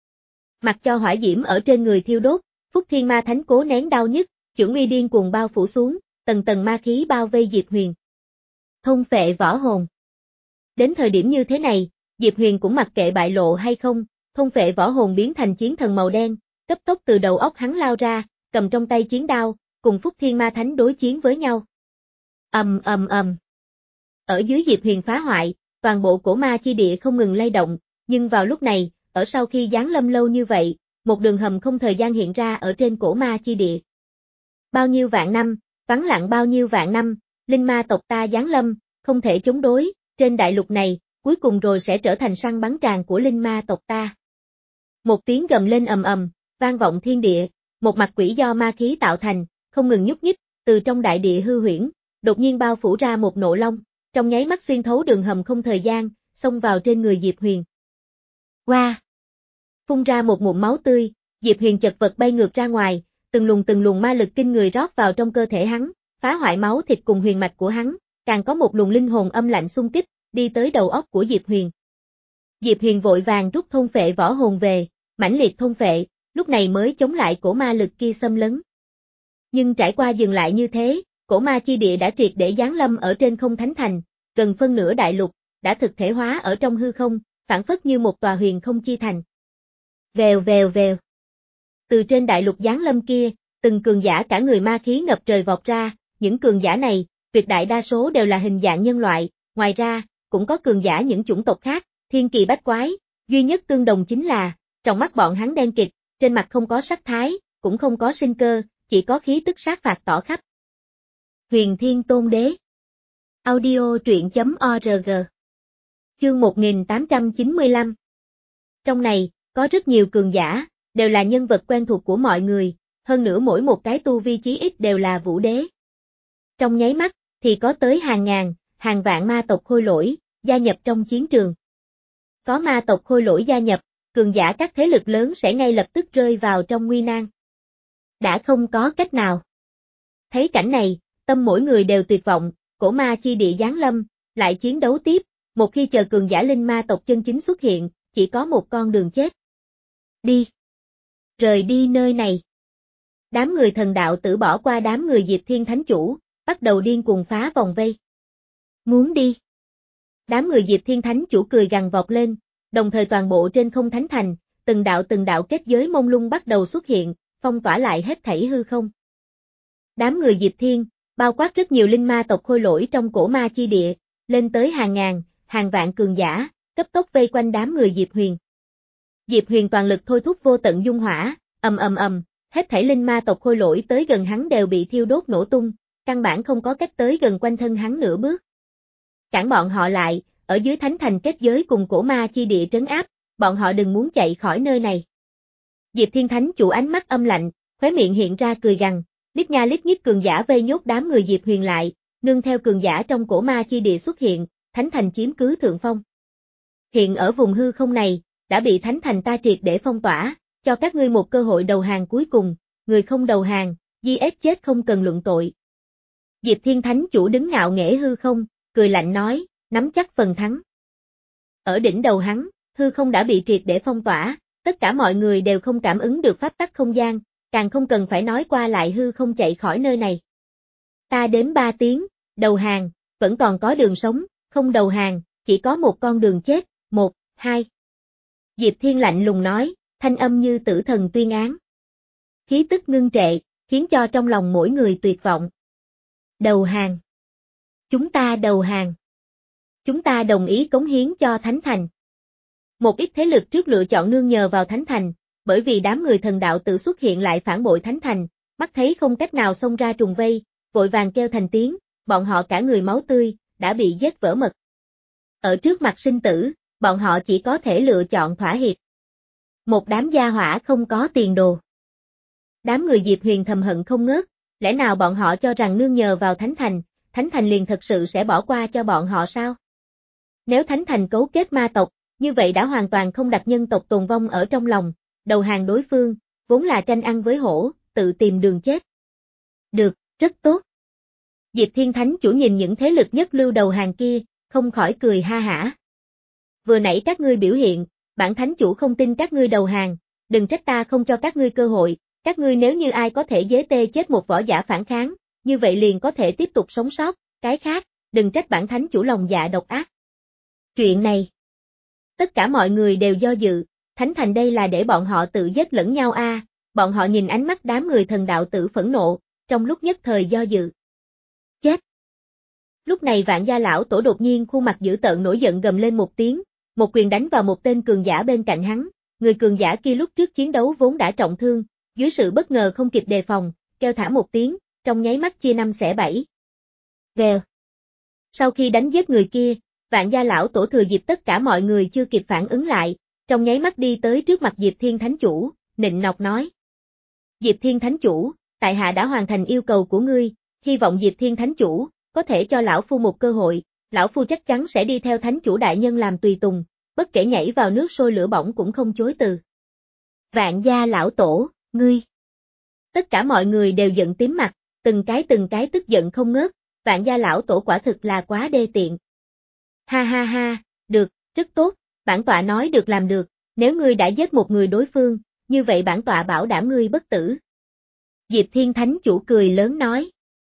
Mặc cho hỏa diễm ở trên người thiêu đốt, Phúc Thiên Ma Thánh cố nén đau nhức, chưởng uy điên cuồng bao phủ xuống, tầng tầng ma khí bao vây Diệp Huyền. Thôn phệ võ hồn. Đến thời điểm như thế này, Diệp Huyền cũng mặc kệ bại lộ hay không, thôn phệ võ hồn biến thành chiến thần màu đen, cấp tốc từ đầu óc hắn lao ra, cầm trong tay chiến đao, cùng Phúc Thiên Ma Thánh đối chiến với nhau. Ầm ầm ầm. Ở dưới Diệp Huyền phá hoại, toàn bộ cổ ma chi địa không ngừng lay động, nhưng vào lúc này, ở sau khi giáng lâm lâu như vậy, một đường hầm không thời gian hiện ra ở trên cổ ma chi địa. Bao nhiêu vạn năm, vắng lặng bao nhiêu vạn năm, linh ma tộc ta giáng lâm, không thể chống đối, trên đại lục này, cuối cùng rồi sẽ trở thành săn bắn tràng của linh ma tộc ta. Một tiếng gầm lên ầm ầm, vang vọng thiên địa, một mặt quỷ do ma khí tạo thành, không ngừng nhúc nhích, từ trong đại địa hư huyễn, đột nhiên bao phủ ra một nộ long, trong nháy mắt xuyên thấu đường hầm không thời gian, xông vào trên người Diệp Huyền. Qua! Phun ra một ngụm máu tươi, Diệp Huyền chật vật bay ngược ra ngoài, từng luồng từng luồng ma lực kinh người rót vào trong cơ thể hắn, phá hoại máu thịt cùng huyền mạch của hắn, càng có một luồng linh hồn âm lạnh xung kích, đi tới đầu óc của Diệp Huyền. Diệp Huyền vội vàng rút thôn phệ võ hồn về, mãnh liệt thôn phệ, lúc này mới chống lại cổ ma lực kia xâm lấn. Nhưng trải qua dừng lại như thế, cổ ma chi địa đã triệt để giáng lâm ở trên không thánh thành, gần phân nửa đại lục, đã thực thể hóa ở trong hư không, phản phất như một tòa huyền không chi thành. Vèo vèo vèo. Từ trên đại lục giáng lâm kia, từng cường giả cả người ma khí ngập trời vọt ra, những cường giả này, tuyệt đại đa số đều là hình dạng nhân loại, ngoài ra, cũng có cường giả những chủng tộc khác, thiên kỳ bách quái, duy nhất tương đồng chính là, trong mắt bọn hắn đen kịt, trên mặt không có sắc thái, cũng không có sinh cơ, chỉ có khí tức sát phạt tỏ khắp. Huyền Thiên Tôn Đế. Audio truyện chấm org. Chương một nghìn tám trăm chín mươi lăm. Trong này, có rất nhiều cường giả, đều là nhân vật quen thuộc của mọi người, hơn nữa mỗi một cái tu vi chí ít đều là vũ đế. Trong nháy mắt, thì có tới hàng ngàn, hàng vạn ma tộc khôi lỗi, gia nhập trong chiến trường. Có ma tộc khôi lỗi gia nhập, cường giả các thế lực lớn sẽ ngay lập tức rơi vào trong nguy nan. Đã không có cách nào. Thấy cảnh này, tâm mỗi người đều tuyệt vọng, cổ ma chi địa giáng lâm, lại chiến đấu tiếp, một khi chờ cường giả linh ma tộc chân chính xuất hiện, chỉ có một con đường chết. Đi. Rời đi nơi này. Đám người thần đạo tử bỏ qua đám người Diệp Thiên Thánh Chủ, bắt đầu điên cuồng phá vòng vây. Muốn đi. Đám người Diệp Thiên Thánh Chủ cười gằn vọt lên, đồng thời toàn bộ trên không thánh thành, từng đạo từng đạo kết giới mông lung bắt đầu xuất hiện, phong tỏa lại hết thảy hư không. Đám người Diệp Thiên, bao quát rất nhiều linh ma tộc khôi lỗi trong cổ ma chi địa, lên tới hàng ngàn, hàng vạn cường giả, cấp tốc vây quanh đám người Diệp Huyền. Diệp Huyền toàn lực thôi thúc vô tận dung hỏa, ầm ầm ầm, hết thảy linh ma tộc khôi lỗi tới gần hắn đều bị thiêu đốt nổ tung, căn bản không có cách tới gần quanh thân hắn nửa bước. Cản bọn họ lại, ở dưới thánh thành kết giới cùng cổ ma chi địa trấn áp, bọn họ đừng muốn chạy khỏi nơi này. Diệp Thiên Thánh Chủ ánh mắt âm lạnh, khóe miệng hiện ra cười gằn, lít nha lít nhít cường giả vây nhốt đám người Diệp Huyền lại, nương theo cường giả trong cổ ma chi địa xuất hiện, thánh thành chiếm cứ thượng phong. Hiện ở vùng hư không này, đã bị thánh thành ta triệt để phong tỏa, cho các ngươi một cơ hội đầu hàng cuối cùng, người không đầu hàng, giết ép chết không cần luận tội. Diệp Thiên Thánh Chủ đứng ngạo nghễ hư không, cười lạnh nói, nắm chắc phần thắng. Ở đỉnh đầu hắn, hư không đã bị triệt để phong tỏa, tất cả mọi người đều không cảm ứng được pháp tắc không gian, càng không cần phải nói qua lại hư không chạy khỏi nơi này. Ta đếm ba tiếng, đầu hàng, vẫn còn có đường sống, không đầu hàng, chỉ có một con đường chết, một, hai. Diệp Thiên lạnh lùng nói, thanh âm như tử thần tuyên án. Khí tức ngưng trệ, khiến cho trong lòng mỗi người tuyệt vọng. Đầu hàng. Chúng ta đầu hàng. Chúng ta đồng ý cống hiến cho Thánh Thành. Một ít thế lực trước lựa chọn nương nhờ vào Thánh Thành, bởi vì đám người thần đạo tự xuất hiện lại phản bội Thánh Thành, mắt thấy không cách nào xông ra trùng vây, vội vàng kêu thành tiếng, bọn họ cả người máu tươi, đã bị giết vỡ mật. Ở trước mặt sinh tử, bọn họ chỉ có thể lựa chọn thỏa hiệp. Một đám gia hỏa không có tiền đồ. Đám người Diệp Huyền thầm hận không ngớt, lẽ nào bọn họ cho rằng nương nhờ vào Thánh Thành, Thánh Thành liền thật sự sẽ bỏ qua cho bọn họ sao? Nếu Thánh Thành cấu kết ma tộc, như vậy đã hoàn toàn không đặt nhân tộc tồn vong ở trong lòng, đầu hàng đối phương, vốn là tranh ăn với hổ, tự tìm đường chết. Được, rất tốt. Diệp Thiên Thánh Chủ nhìn những thế lực nhất lưu đầu hàng kia, không khỏi cười ha hả. Vừa nãy các ngươi biểu hiện, bản Thánh Chủ không tin các ngươi đầu hàng, đừng trách ta không cho các ngươi cơ hội, các ngươi nếu như ai có thể dế tê chết một võ giả phản kháng, như vậy liền có thể tiếp tục sống sót, cái khác, đừng trách bản Thánh Chủ lòng dạ độc ác. Chuyện này, tất cả mọi người đều do dự, Thánh Thành đây là để bọn họ tự giết lẫn nhau a, à, bọn họ nhìn ánh mắt đám người thần đạo tử phẫn nộ, trong lúc nhất thời do dự. Chết! Lúc này Vạn Gia Lão Tổ đột nhiên khuôn mặt dữ tợn nổi giận gầm lên một tiếng, một quyền đánh vào một tên cường giả bên cạnh hắn, người cường giả kia lúc trước chiến đấu vốn đã trọng thương, dưới sự bất ngờ không kịp đề phòng, kêu thả một tiếng, trong nháy mắt chia năm xẻ bảy. Vèo! Sau khi đánh giết người kia, Vạn Gia Lão Tổ thừa dịp tất cả mọi người chưa kịp phản ứng lại, trong nháy mắt đi tới trước mặt Diệp Thiên Thánh Chủ, nịnh nọt nói. Diệp Thiên Thánh Chủ, tại hạ đã hoàn thành yêu cầu của ngươi, hy vọng Diệp Thiên Thánh Chủ, có thể cho Lão Phu một cơ hội, Lão Phu chắc chắn sẽ đi theo Thánh Chủ Đại Nhân làm tùy tùng, bất kể nhảy vào nước sôi lửa bỏng cũng không chối từ. Vạn Gia Lão Tổ, ngươi. Tất cả mọi người đều giận tím mặt, từng cái từng cái tức giận không ngớt, Vạn Gia Lão Tổ quả thực là quá đê tiện. Ha ha ha, được, rất tốt, bản tọa nói được làm được, nếu ngươi đã giết một người đối phương, như vậy bản tọa bảo đảm ngươi bất tử. Diệp Thiên Thánh Chủ cười lớn nói.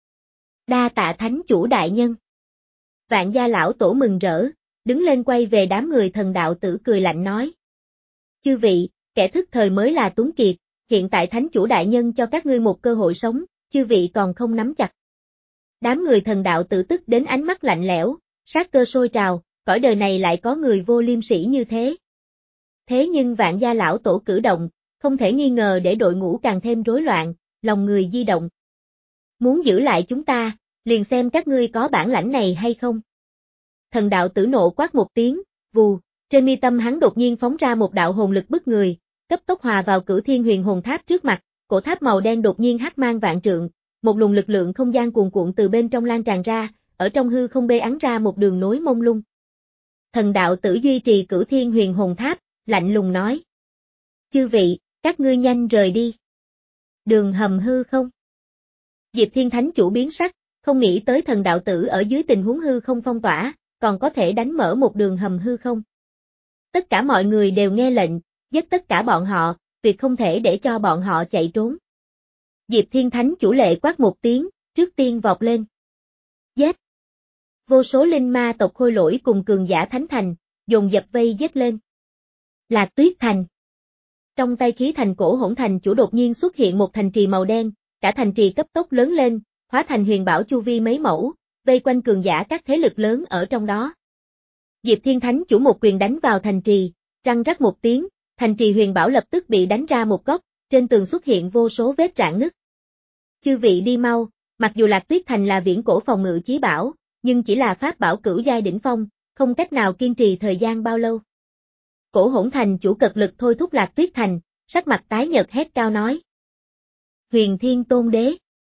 Đa tạ Thánh Chủ Đại Nhân. Vạn Gia Lão Tổ mừng rỡ, đứng lên quay về đám người thần đạo tử cười lạnh nói. Chư vị, kẻ thức thời mới là tuấn kiệt, hiện tại Thánh Chủ Đại Nhân cho các ngươi một cơ hội sống, chư vị còn không nắm chặt. Đám người thần đạo tử tức đến ánh mắt lạnh lẽo, sát cơ sôi trào, cõi đời này lại có người vô liêm sỉ như thế. Thế nhưng Vạn Gia Lão Tổ cử động, không thể nghi ngờ để đội ngũ càng thêm rối loạn, lòng người di động. Muốn giữ lại chúng ta, liền xem các ngươi có bản lãnh này hay không. Thần đạo tử nộ quát một tiếng, vù, Trên mi tâm hắn đột nhiên phóng ra một đạo hồn lực bức người, cấp tốc hòa vào Cửu Thiên Huyền Hồn Tháp trước mặt, cổ tháp màu đen đột nhiên hắc mang vạn trượng, một luồng lực lượng không gian cuồn cuộn từ bên trong lan tràn ra, ở trong hư không bê ắn ra một đường nối mông lung. Thần đạo tử duy trì Cửu Thiên Huyền Hồn Tháp, lạnh lùng nói: "Chư vị, các ngươi nhanh rời đi." Đường hầm hư không. Diệp Thiên Thánh Chủ biến sắc, không nghĩ tới thần đạo tử ở dưới tình huống hư không phong tỏa, còn có thể đánh mở một đường hầm hư không. Tất cả mọi người đều nghe lệnh, giết tất cả bọn họ, tuyệt không thể để cho bọn họ chạy trốn. Diệp Thiên Thánh Chủ lệ quát một tiếng, trước tiên vọt lên. Giết! Vô số linh ma tộc Khôi Lỗi cùng cường giả Thánh Thành, dồn dập vây giết lên. Lạc Tuyết Thành. Trong tay khí thành cổ hỗn thành chủ đột nhiên xuất hiện một thành trì màu đen, cả thành trì cấp tốc lớn lên, hóa thành huyền bảo chu vi mấy mẫu, vây quanh cường giả các thế lực lớn ở trong đó. Diệp Thiên Thánh Chủ một quyền đánh vào thành trì, răng rắc một tiếng, thành trì huyền bảo lập tức bị đánh ra một góc, trên tường xuất hiện vô số vết rạn nứt. Chư vị đi mau, mặc dù Lạc Tuyết Thành là viễn cổ phòng ngự chí bảo, nhưng chỉ là pháp bảo cửu giai đỉnh phong, không cách nào kiên trì thời gian bao lâu. Cổ hỗn thành chủ cật lực thôi thúc Lạc Tuyết Thành, sắc mặt tái nhợt hét cao nói: Huyền Thiên Tôn Đế.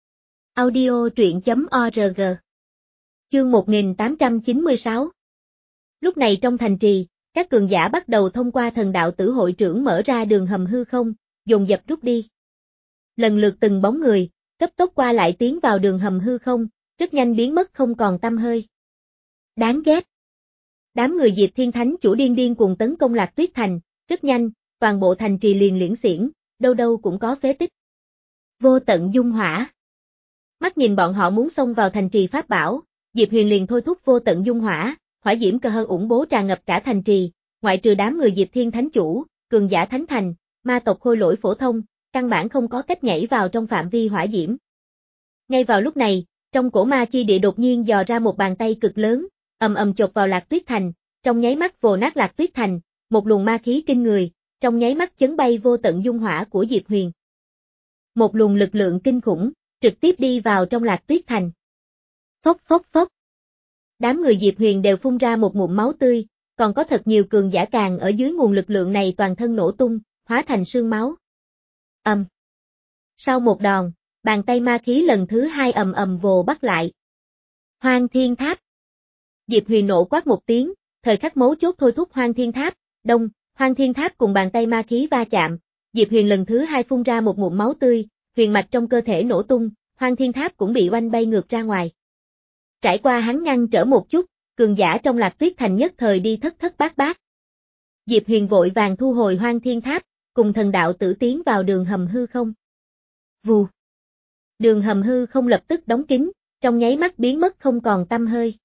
Audio truyện chấm org. Chương một nghìn tám trăm chín mươi sáu. Lúc này trong thành trì, các cường giả bắt đầu thông qua thần đạo tử hội trưởng mở ra đường hầm hư không, dồn dập rút đi. Lần lượt từng bóng người, cấp tốc qua lại tiến vào đường hầm hư không, rất nhanh biến mất không còn tăm hơi. Đáng ghét. Đám người Diệp Thiên Thánh Chủ điên điên cùng tấn công Lạc Tuyết Thành, rất nhanh, toàn bộ thành trì liền liễn xiển, đâu đâu cũng có phế tích. Vô tận dung hỏa. Mắt nhìn bọn họ muốn xông vào thành trì pháp bảo, Diệp Huyền liền thôi thúc vô tận dung hỏa, hỏa diễm cờ hơn ủng bố tràn ngập cả thành trì, ngoại trừ đám người Diệp Thiên Thánh Chủ, cường giả Thánh Thành, ma tộc Khôi Lỗi phổ thông, căn bản không có cách nhảy vào trong phạm vi hỏa diễm. Ngay vào lúc này, trong cổ ma chi địa đột nhiên dò ra một bàn tay cực lớn, ầm ầm chộp vào Lạc Tuyết Thành, trong nháy mắt vồ nát Lạc Tuyết Thành, một luồng ma khí kinh người, trong nháy mắt chấn bay vô tận dung hỏa của Diệp Huyền. Một luồng lực lượng kinh khủng, trực tiếp đi vào trong Lạc Tuyết Thành. Phốc phốc phốc. Đám người Diệp Huyền đều phun ra một ngụm máu tươi, còn có thật nhiều cường giả càng ở dưới nguồn lực lượng này toàn thân nổ tung, hóa thành sương máu. Ầm. Sau một đòn, bàn tay ma khí lần thứ hai ầm ầm vồ bắt lại. Hoang Thiên Tháp. Diệp Huyền nộ quát một tiếng, thời khắc mấu chốt thôi thúc Hoang Thiên Tháp, đông, Hoang Thiên Tháp cùng bàn tay ma khí va chạm, Diệp Huyền lần thứ hai phun ra một ngụm máu tươi, huyền mạch trong cơ thể nổ tung, Hoang Thiên Tháp cũng bị oanh bay ngược ra ngoài. Trải qua hắn ngăn trở một chút, cường giả trong Lạc Tuyết Thành nhất thời đi thất thất bát bát. Diệp Huyền vội vàng thu hồi Hoang Thiên Tháp, cùng thần đạo tử tiến vào đường hầm hư không. Vù. Đường hầm hư không lập tức đóng kín, trong nháy mắt biến mất không còn tăm hơi.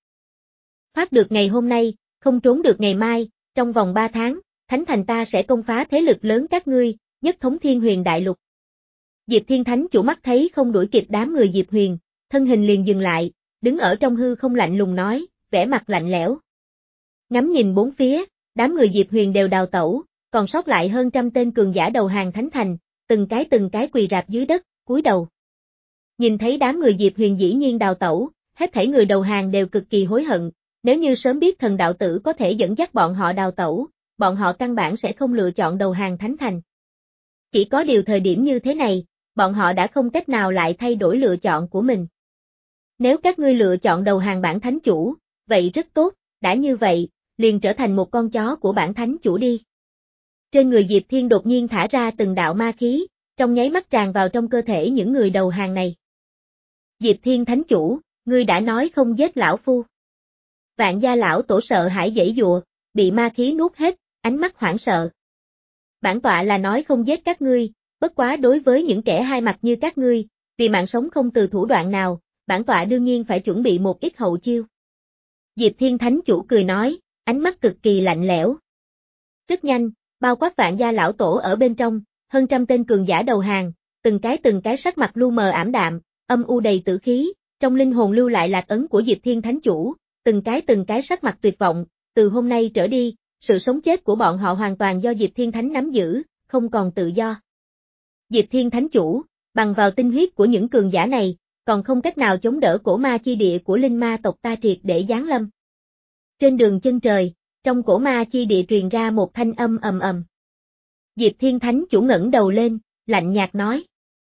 Thoát được ngày hôm nay, không trốn được ngày mai, trong vòng ba tháng, Thánh Thành ta sẽ công phá thế lực lớn các ngươi, nhất thống Thiên Huyền Đại Lục. Diệp Thiên Thánh Chủ mắt thấy không đuổi kịp đám người Diệp Huyền, thân hình liền dừng lại, đứng ở trong hư không lạnh lùng nói, vẻ mặt lạnh lẽo. Ngắm nhìn bốn phía, đám người Diệp Huyền đều đào tẩu, còn sót lại hơn trăm tên cường giả đầu hàng Thánh Thành, từng cái từng cái quỳ rạp dưới đất, cúi đầu. Nhìn thấy đám người Diệp Huyền dĩ nhiên đào tẩu, hết thảy người đầu hàng đều cực kỳ hối hận, nếu như sớm biết thần đạo tử có thể dẫn dắt bọn họ đào tẩu, bọn họ căn bản sẽ không lựa chọn đầu hàng Thánh Thành. Chỉ có điều thời điểm như thế này, bọn họ đã không cách nào lại thay đổi lựa chọn của mình. Nếu các ngươi lựa chọn đầu hàng bản thánh chủ, vậy rất tốt, đã như vậy, liền trở thành một con chó của bản thánh chủ đi. Trên người Diệp Thiên đột nhiên thả ra từng đạo ma khí, trong nháy mắt tràn vào trong cơ thể những người đầu hàng này. Diệp Thiên thánh chủ, ngươi đã nói không giết lão phu. Vạn gia lão tổ sợ hãi giãy giụa, bị ma khí nuốt hết, ánh mắt hoảng sợ. Bản tọa là nói không giết các ngươi, bất quá đối với những kẻ hai mặt như các ngươi, vì mạng sống không từ thủ đoạn nào, bản tọa đương nhiên phải chuẩn bị một ít hậu chiêu. Diệp Thiên thánh chủ cười nói, ánh mắt cực kỳ lạnh lẽo. Rất nhanh, bao quát vạn gia lão tổ ở bên trong, hơn trăm tên cường giả đầu hàng, từng cái từng cái sắc mặt lu mờ ảm đạm, âm u đầy tử khí, trong linh hồn lưu lại lạc ấn của Diệp Thiên thánh chủ, từng cái từng cái sắc mặt tuyệt vọng, từ hôm nay trở đi, sự sống chết của bọn họ hoàn toàn do Diệp Thiên thánh nắm giữ, không còn tự do. Diệp Thiên thánh chủ, bằng vào tinh huyết của những cường giả này, còn không cách nào chống đỡ cổ ma chi địa của linh ma tộc ta triệt để giáng lâm. Trên đường chân trời, Trong cổ ma chi địa truyền ra một thanh âm ầm ầm. Diệp Thiên Thánh Chủ ngẩng đầu lên, lạnh nhạt nói.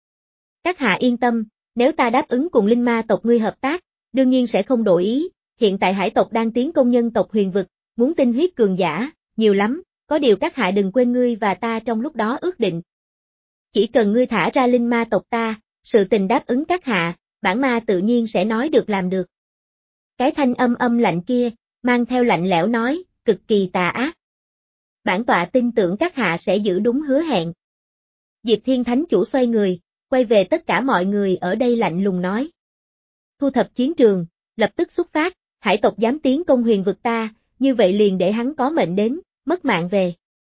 Các hạ yên tâm, nếu ta đáp ứng cùng linh ma tộc ngươi hợp tác, đương nhiên sẽ không đổi ý, hiện tại hải tộc đang tiến công nhân tộc huyền vực, muốn tinh huyết cường giả, nhiều lắm, có điều các hạ đừng quên ngươi và ta trong lúc đó ước định. Chỉ cần ngươi thả ra linh ma tộc ta, sự tình đáp ứng các hạ, bản ma tự nhiên sẽ nói được làm được. Cái thanh âm âm lạnh kia, mang theo lạnh lẽo nói, cực kỳ tà ác. Bản tọa tin tưởng các hạ sẽ giữ đúng hứa hẹn. Diệp Thiên Thánh Chủ xoay người, quay về tất cả mọi người ở đây lạnh lùng nói. Thu thập chiến trường, lập tức xuất phát, hải tộc dám tiến công huyền vực ta, như vậy liền để hắn có mệnh đến, mất mạng về.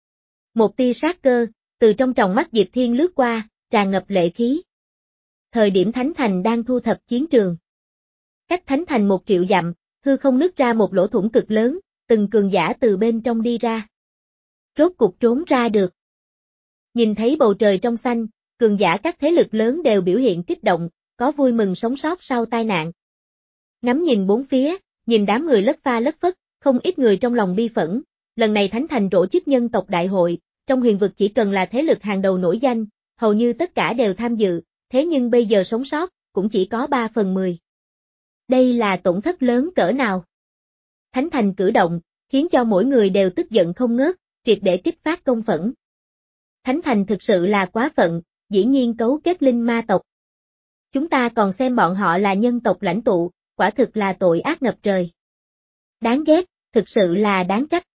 Một tia sát cơ, từ trong tròng mắt Diệp Thiên lướt qua, tràn ngập lệ khí. Thời điểm Thánh Thành đang thu thập chiến trường. Cách Thánh Thành một triệu dặm, hư không nứt ra một lỗ thủng cực lớn, từng cường giả từ bên trong đi ra. Rốt cục trốn ra được. Nhìn thấy bầu trời trong xanh, cường giả các thế lực lớn đều biểu hiện kích động, có vui mừng sống sót sau tai nạn. Ngắm nhìn bốn phía, nhìn đám người lất pha lất phất, không ít người trong lòng bi phẫn, lần này Thánh Thành tổ chức nhân tộc đại hội, trong huyền vực chỉ cần là thế lực hàng đầu nổi danh, hầu như tất cả đều tham dự, thế nhưng bây giờ sống sót, cũng chỉ có ba phần mười. Đây là tổn thất lớn cỡ nào? Thánh Thành cử động, khiến cho mỗi người đều tức giận không ngớt, triệt để kích phát công phẫn. Thánh Thành thực sự là quá phận, dĩ nhiên cấu kết linh ma tộc. Chúng ta còn xem bọn họ là nhân tộc lãnh tụ, quả thực là tội ác ngập trời. Đáng ghét, thực sự là đáng trách.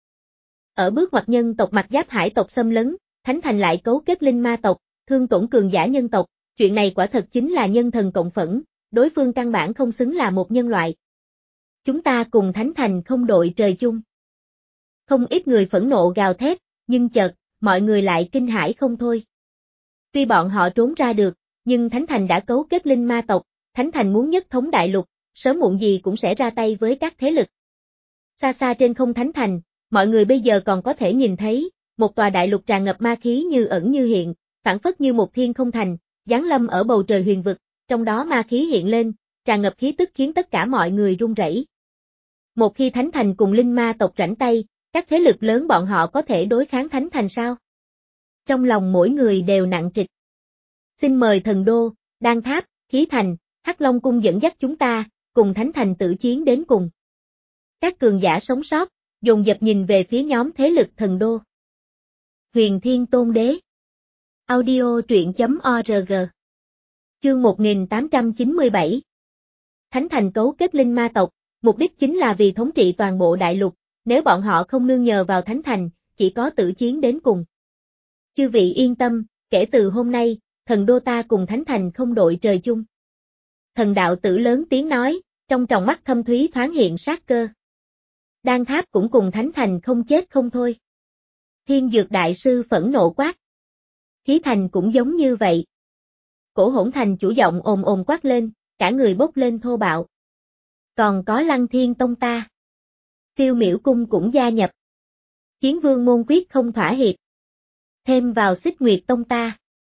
Ở bước ngoặt nhân tộc mặt giáp hải tộc xâm lấn, Thánh Thành lại cấu kết linh ma tộc, thương tổn cường giả nhân tộc, chuyện này quả thật chính là nhân thần cộng phẫn, đối phương căn bản không xứng là một nhân loại. Chúng ta cùng Thánh Thành không đội trời chung. Không ít người phẫn nộ gào thét, nhưng chợt, mọi người lại kinh hãi không thôi. Tuy bọn họ trốn ra được, nhưng Thánh Thành đã cấu kết linh ma tộc, Thánh Thành muốn nhất thống đại lục, sớm muộn gì cũng sẽ ra tay với các thế lực. Xa xa trên không Thánh Thành, mọi người bây giờ còn có thể nhìn thấy, một tòa đại lục tràn ngập ma khí như ẩn như hiện, phảng phất như một thiên không thành, giáng lâm ở bầu trời huyền vực, trong đó ma khí hiện lên, tràn ngập khí tức khiến tất cả mọi người run rẩy. Một khi Thánh Thành cùng linh ma tộc rảnh tay, các thế lực lớn bọn họ có thể đối kháng Thánh Thành sao? Trong lòng mỗi người đều nặng trịch. Xin mời Thần Đô, Đan Tháp, Khí Thành, Hắc Long Cung dẫn dắt chúng ta, cùng Thánh Thành tử chiến đến cùng. Các cường giả sống sót, dồn dập nhìn về phía nhóm thế lực Thần Đô. Huyền Thiên Tôn Đế. Audio truyện chấm org. Chương một nghìn tám trăm chín mươi bảy. Thánh Thành cấu kết linh ma tộc, mục đích chính là vì thống trị toàn bộ đại lục, nếu bọn họ không nương nhờ vào Thánh Thành, chỉ có tử chiến đến cùng. Chư vị yên tâm, kể từ hôm nay, Thần Đô ta cùng Thánh Thành không đội trời chung. Thần đạo tử lớn tiếng nói, trong tròng mắt thâm thúy thoáng hiện sát cơ. Đan Tháp cũng cùng Thánh Thành không chết không thôi. Thiên Dược Đại Sư phẫn nộ quát. Khí Thành cũng giống như vậy. Cổ Hỗn Thành chủ giọng ồn ồn quát lên, cả người bốc lên thô bạo. Còn có Lăng Thiên Tông ta. Phiêu Miểu Cung cũng gia nhập. Chiến Vương Môn quyết không thỏa hiệp. Thêm vào Xích Nguyệt Tông ta.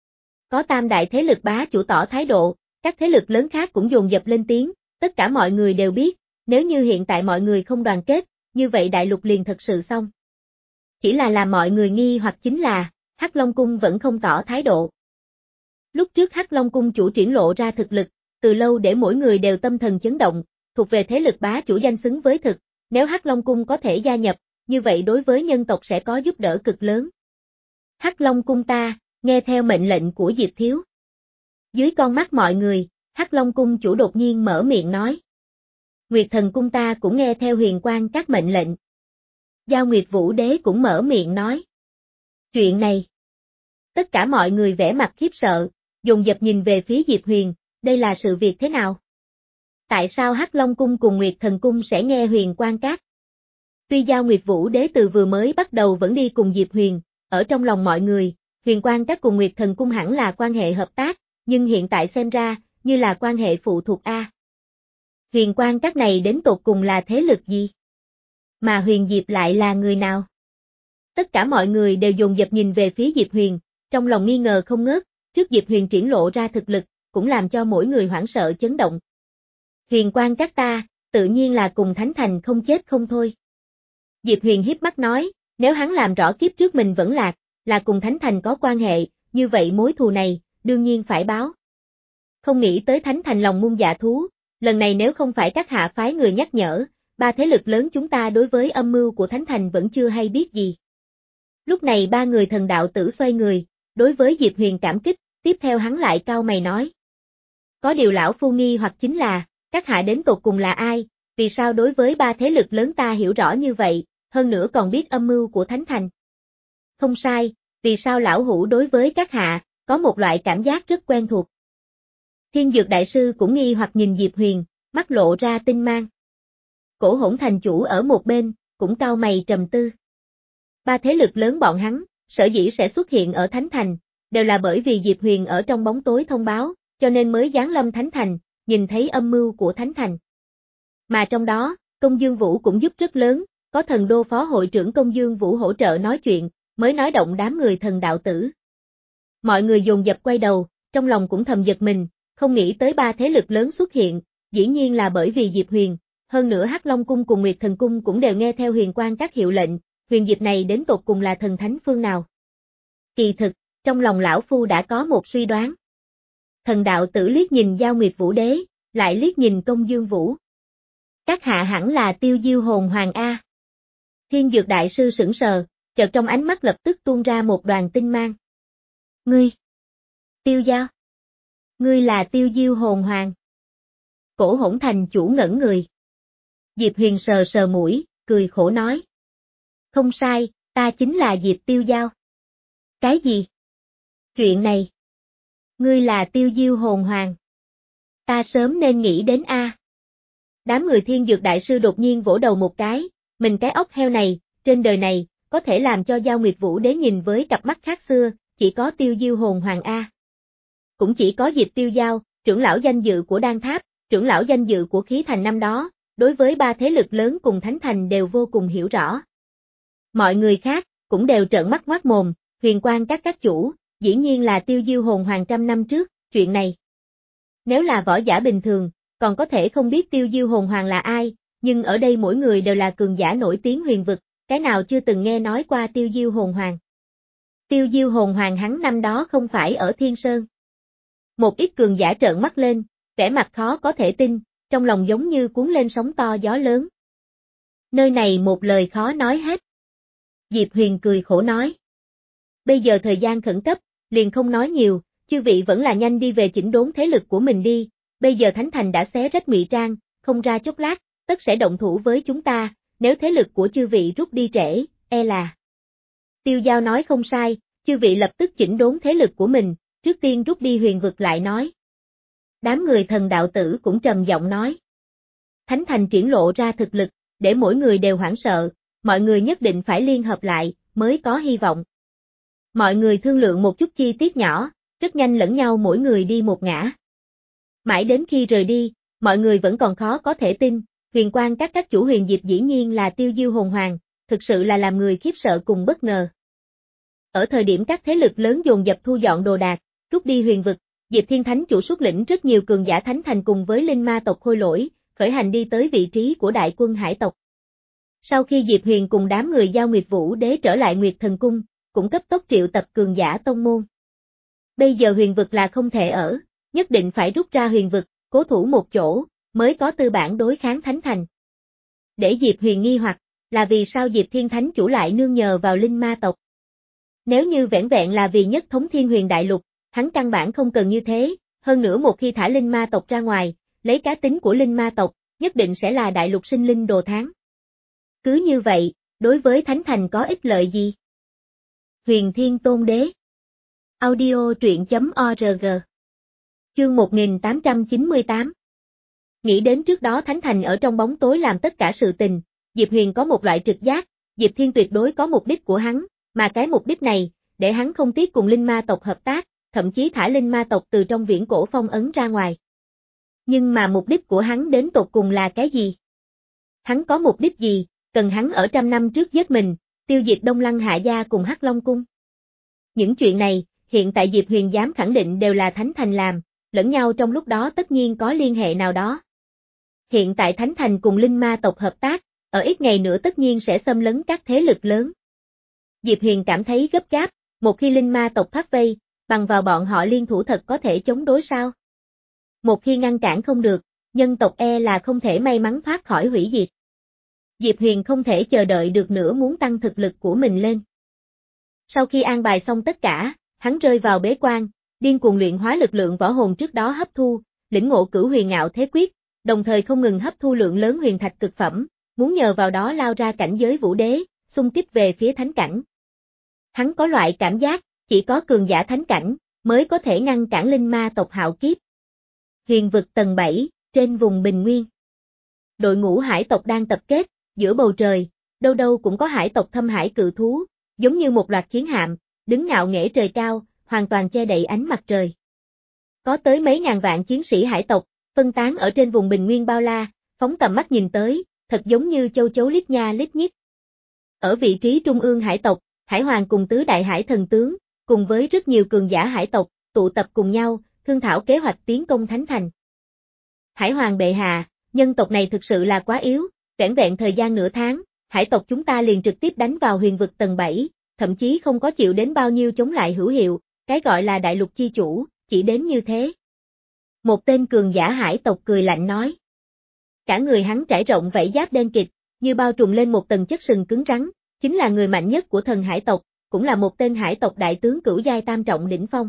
Có tam đại thế lực bá chủ tỏ thái độ, các thế lực lớn khác cũng dồn dập lên tiếng, tất cả mọi người đều biết, nếu như hiện tại mọi người không đoàn kết, như vậy đại lục liền thật sự xong. Chỉ là làm mọi người nghi hoặc chính là, Hắc Long Cung vẫn không tỏ thái độ. Lúc trước Hắc Long Cung chủ triển lộ ra thực lực, từ lâu để mỗi người đều tâm thần chấn động, thuộc về thế lực bá chủ danh xứng với thực, nếu Hắc Long Cung có thể gia nhập, như vậy đối với nhân tộc sẽ có giúp đỡ cực lớn. Hắc Long Cung ta, nghe theo mệnh lệnh của Diệp Thiếu. Dưới con mắt mọi người, Hắc Long Cung chủ đột nhiên mở miệng nói. Nguyệt Thần Cung ta cũng nghe theo Huyền Quang các mệnh lệnh. Giao Nguyệt Vũ Đế cũng mở miệng nói. Chuyện này. Tất cả mọi người vẻ mặt khiếp sợ, dồn dập nhìn về phía Diệp Huyền, đây là sự việc thế nào? Tại sao Hắc Long Cung cùng Nguyệt Thần Cung sẽ nghe Huyền Quang các? Tuy Giao Nguyệt Vũ Đế từ vừa mới bắt đầu vẫn đi cùng Diệp Huyền, ở trong lòng mọi người, Huyền Quang các cùng Nguyệt Thần Cung hẳn là quan hệ hợp tác, nhưng hiện tại xem ra, như là quan hệ phụ thuộc A. Huyền Quang các này đến tột cùng là thế lực gì? Mà Huyền Diệp lại là người nào? Tất cả mọi người đều dồn dập nhìn về phía Diệp Huyền, trong lòng nghi ngờ không ngớt, trước Diệp Huyền triển lộ ra thực lực, cũng làm cho mỗi người hoảng sợ chấn động. Huyền Quang các ta, tự nhiên là cùng Thánh Thành không chết không thôi. Diệp Huyền hiếp mắt nói, nếu hắn làm rõ kiếp trước mình vẫn lạc, là cùng Thánh Thành có quan hệ, như vậy mối thù này, đương nhiên phải báo. Không nghĩ tới Thánh Thành lòng muôn dạ thú, lần này nếu không phải các hạ phái người nhắc nhở, ba thế lực lớn chúng ta đối với âm mưu của Thánh Thành vẫn chưa hay biết gì. Lúc này ba người thần đạo tử xoay người, đối với Diệp Huyền cảm kích, tiếp theo hắn lại cau mày nói. Có điều lão phu nghi hoặc chính là, các hạ đến tột cùng là ai, vì sao đối với ba thế lực lớn ta hiểu rõ như vậy, hơn nữa còn biết âm mưu của Thánh Thành. Không sai, vì sao lão hữu đối với các hạ, có một loại cảm giác rất quen thuộc. Thiên Dược Đại Sư cũng nghi hoặc nhìn Diệp Huyền, mắt lộ ra tinh mang. Cổ Hỗn Thành chủ ở một bên, cũng cau mày trầm tư. Ba thế lực lớn bọn hắn, sở dĩ sẽ xuất hiện ở Thánh Thành, đều là bởi vì Diệp Huyền ở trong bóng tối thông báo, cho nên mới giáng lâm Thánh Thành, nhìn thấy âm mưu của Thánh Thành. Mà trong đó, Công Dương Vũ cũng giúp rất lớn, có thần đô phó hội trưởng Công Dương Vũ hỗ trợ nói chuyện, mới nói động đám người thần đạo tử. Mọi người dồn dập quay đầu, trong lòng cũng thầm giật mình, không nghĩ tới ba thế lực lớn xuất hiện, dĩ nhiên là bởi vì Diệp Huyền, hơn nữa Hắc Long Cung cùng Nguyệt Thần Cung cũng đều nghe theo Huyền Quang các hiệu lệnh, Huyền Diệp này đến tột cùng là thần thánh phương nào. Kỳ thực, trong lòng lão phu đã có một suy đoán. Thần đạo tử liếc nhìn Giao Nguyệt Vũ Đế, lại liếc nhìn Công Dương Vũ. Các hạ hẳn là Tiêu Diêu Hồn Hoàng A. Thiên Dược Đại Sư sững sờ, chợt trong ánh mắt lập tức tuôn ra một đoàn tinh mang. Ngươi! Tiêu Giao! Ngươi là Tiêu Diêu Hồn Hoàng. Cổ Hỗn Thành chủ ngẩn người. Diệp Huyền sờ sờ mũi, cười khổ nói. Không sai, ta chính là Diệp Tiêu Giao. Cái gì? Chuyện này. Ngươi là Tiêu Diêu Hồn Hoàng. Ta sớm nên nghĩ đến A. Đám người Thiên Dược Đại Sư đột nhiên vỗ đầu một cái, mình cái ốc heo này, trên đời này, có thể làm cho Giao Nguyệt Vũ Đế nhìn với cặp mắt khác xưa, chỉ có Tiêu Diêu Hồn Hoàng A. Cũng chỉ có Diệp Tiêu Giao, trưởng lão danh dự của Đan Tháp, trưởng lão danh dự của Khí Thành năm đó, đối với ba thế lực lớn cùng Thánh Thành đều vô cùng hiểu rõ. Mọi người khác, cũng đều trợn mắt ngoác mồm, Huyền Quang các các chủ, dĩ nhiên là Tiêu Diêu Hồn Hoàng trăm năm trước, chuyện này. Nếu là võ giả bình thường, còn có thể không biết Tiêu Diêu Hồn Hoàng là ai, nhưng ở đây mỗi người đều là cường giả nổi tiếng huyền vực, cái nào chưa từng nghe nói qua Tiêu Diêu Hồn Hoàng. Tiêu Diêu Hồn Hoàng hắn năm đó không phải ở Thiên Sơn. Một ít cường giả trợn mắt lên, vẻ mặt khó có thể tin, trong lòng giống như cuốn lên sóng to gió lớn. Nơi này một lời khó nói hết. Diệp Huyền cười khổ nói. Bây giờ thời gian khẩn cấp, liền không nói nhiều, chư vị vẫn là nhanh đi về chỉnh đốn thế lực của mình đi, bây giờ Thánh Thành đã xé rách ngụy trang, không ra chốc lát, tất sẽ động thủ với chúng ta, nếu thế lực của chư vị rút đi trễ, e là. Tiêu Giao nói không sai, chư vị lập tức chỉnh đốn thế lực của mình, trước tiên rút đi huyền vực lại nói. Đám người thần đạo tử cũng trầm giọng nói. Thánh Thành triển lộ ra thực lực, để mỗi người đều hoảng sợ, mọi người nhất định phải liên hợp lại, mới có hy vọng. Mọi người thương lượng một chút chi tiết nhỏ, rất nhanh lẫn nhau mỗi người đi một ngã. Mãi đến khi rời đi, mọi người vẫn còn khó có thể tin, Huyền Quang các các chủ Huyền Diệp dĩ nhiên là Tiêu Diêu Hồn Hoàng, thực sự là làm người khiếp sợ cùng bất ngờ. Ở thời điểm các thế lực lớn dồn dập thu dọn đồ đạc, rút đi huyền vực, Diệp Thiên Thánh chủ xuất lĩnh rất nhiều cường giả Thánh Thành cùng với linh ma tộc Khôi Lỗi, khởi hành đi tới vị trí của đại quân hải tộc. Sau khi Diệp Huyền cùng đám người Giao Nguyệt Vũ Đế trở lại Nguyệt Thần Cung, cũng cấp tốc triệu tập cường giả tông môn. Bây giờ huyền vực là không thể ở, nhất định phải rút ra huyền vực, cố thủ một chỗ, mới có tư bản đối kháng Thánh Thành. Để Diệp Huyền nghi hoặc, là vì sao Diệp Thiên Thánh chủ lại nương nhờ vào linh ma tộc. Nếu như vẻn vẹn là vì nhất thống Thiên Huyền Đại Lục, hắn căn bản không cần như thế, hơn nữa một khi thả linh ma tộc ra ngoài, lấy cá tính của linh ma tộc, nhất định sẽ là đại lục sinh linh đồ tháng. Cứ như vậy, đối với Thánh Thành có ích lợi gì? Huyền Thiên Tôn Đế Audio truyện chấm org Chương một nghìn tám trăm chín mươi tám Nghĩ đến trước đó Thánh Thành ở trong bóng tối làm tất cả sự tình, Diệp Huyền có một loại trực giác, Diệp Thiên tuyệt đối có mục đích của hắn, mà cái mục đích này, để hắn không tiếc cùng linh ma tộc hợp tác, thậm chí thả linh ma tộc từ trong viễn cổ phong ấn ra ngoài. Nhưng mà mục đích của hắn đến tột cùng là cái gì? Hắn có mục đích gì, cần hắn ở trăm năm trước giết mình, tiêu diệt Đông Lăng Hạ Gia cùng Hắc Long Cung? Những chuyện này, hiện tại Diệp Huyền dám khẳng định đều là Thánh Thành làm, lẫn nhau trong lúc đó tất nhiên có liên hệ nào đó. Hiện tại Thánh Thành cùng linh ma tộc hợp tác, ở ít ngày nữa tất nhiên sẽ xâm lấn các thế lực lớn. Diệp Huyền cảm thấy gấp gáp, một khi linh ma tộc thoát vây, bằng vào bọn họ liên thủ thật có thể chống đối sao? Một khi ngăn cản không được, nhân tộc e là không thể may mắn thoát khỏi hủy diệt. Diệp Huyền không thể chờ đợi được nữa muốn tăng thực lực của mình lên. Sau khi an bài xong tất cả, hắn rơi vào bế quan, điên cuồng luyện hóa lực lượng võ hồn trước đó hấp thu, lĩnh ngộ Cửu Huyền Ngạo Thế Quyết, đồng thời không ngừng hấp thu lượng lớn huyền thạch cực phẩm, muốn nhờ vào đó lao ra cảnh giới vũ đế, xung kích về phía thánh cảnh. Hắn có loại cảm giác, chỉ có cường giả thánh cảnh, mới có thể ngăn cản linh ma tộc hạo kiếp. Huyền vực tầng bảy, trên vùng bình nguyên. Đội ngũ hải tộc đang tập kết, giữa bầu trời, đâu đâu cũng có hải tộc thâm hải cự thú, giống như một loạt chiến hạm, đứng ngạo nghễ trời cao, hoàn toàn che đậy ánh mặt trời. Có tới mấy ngàn vạn chiến sĩ hải tộc, phân tán ở trên vùng bình nguyên bao la, phóng tầm mắt nhìn tới, thật giống như châu chấu lít nha lít nhít. Ở vị trí trung ương hải tộc, Hải Hoàng cùng tứ đại hải thần tướng, cùng với rất nhiều cường giả hải tộc, tụ tập cùng nhau, thương thảo kế hoạch tiến công Thánh Thành. Hải Hoàng bệ hạ, nhân tộc này thực sự là quá yếu, vẻn vẹn thời gian nửa tháng, hải tộc chúng ta liền trực tiếp đánh vào huyền vực tầng bảy, thậm chí không có chịu đến bao nhiêu chống lại hữu hiệu, cái gọi là đại lục chi chủ, chỉ đến như thế. Một tên cường giả hải tộc cười lạnh nói. Cả người hắn trải rộng vảy giáp đen kịt, như bao trùm lên một tầng chất sừng cứng rắn, chính là người mạnh nhất của thần hải tộc, cũng là một tên hải tộc đại tướng cửu giai tam trọng đỉnh phong.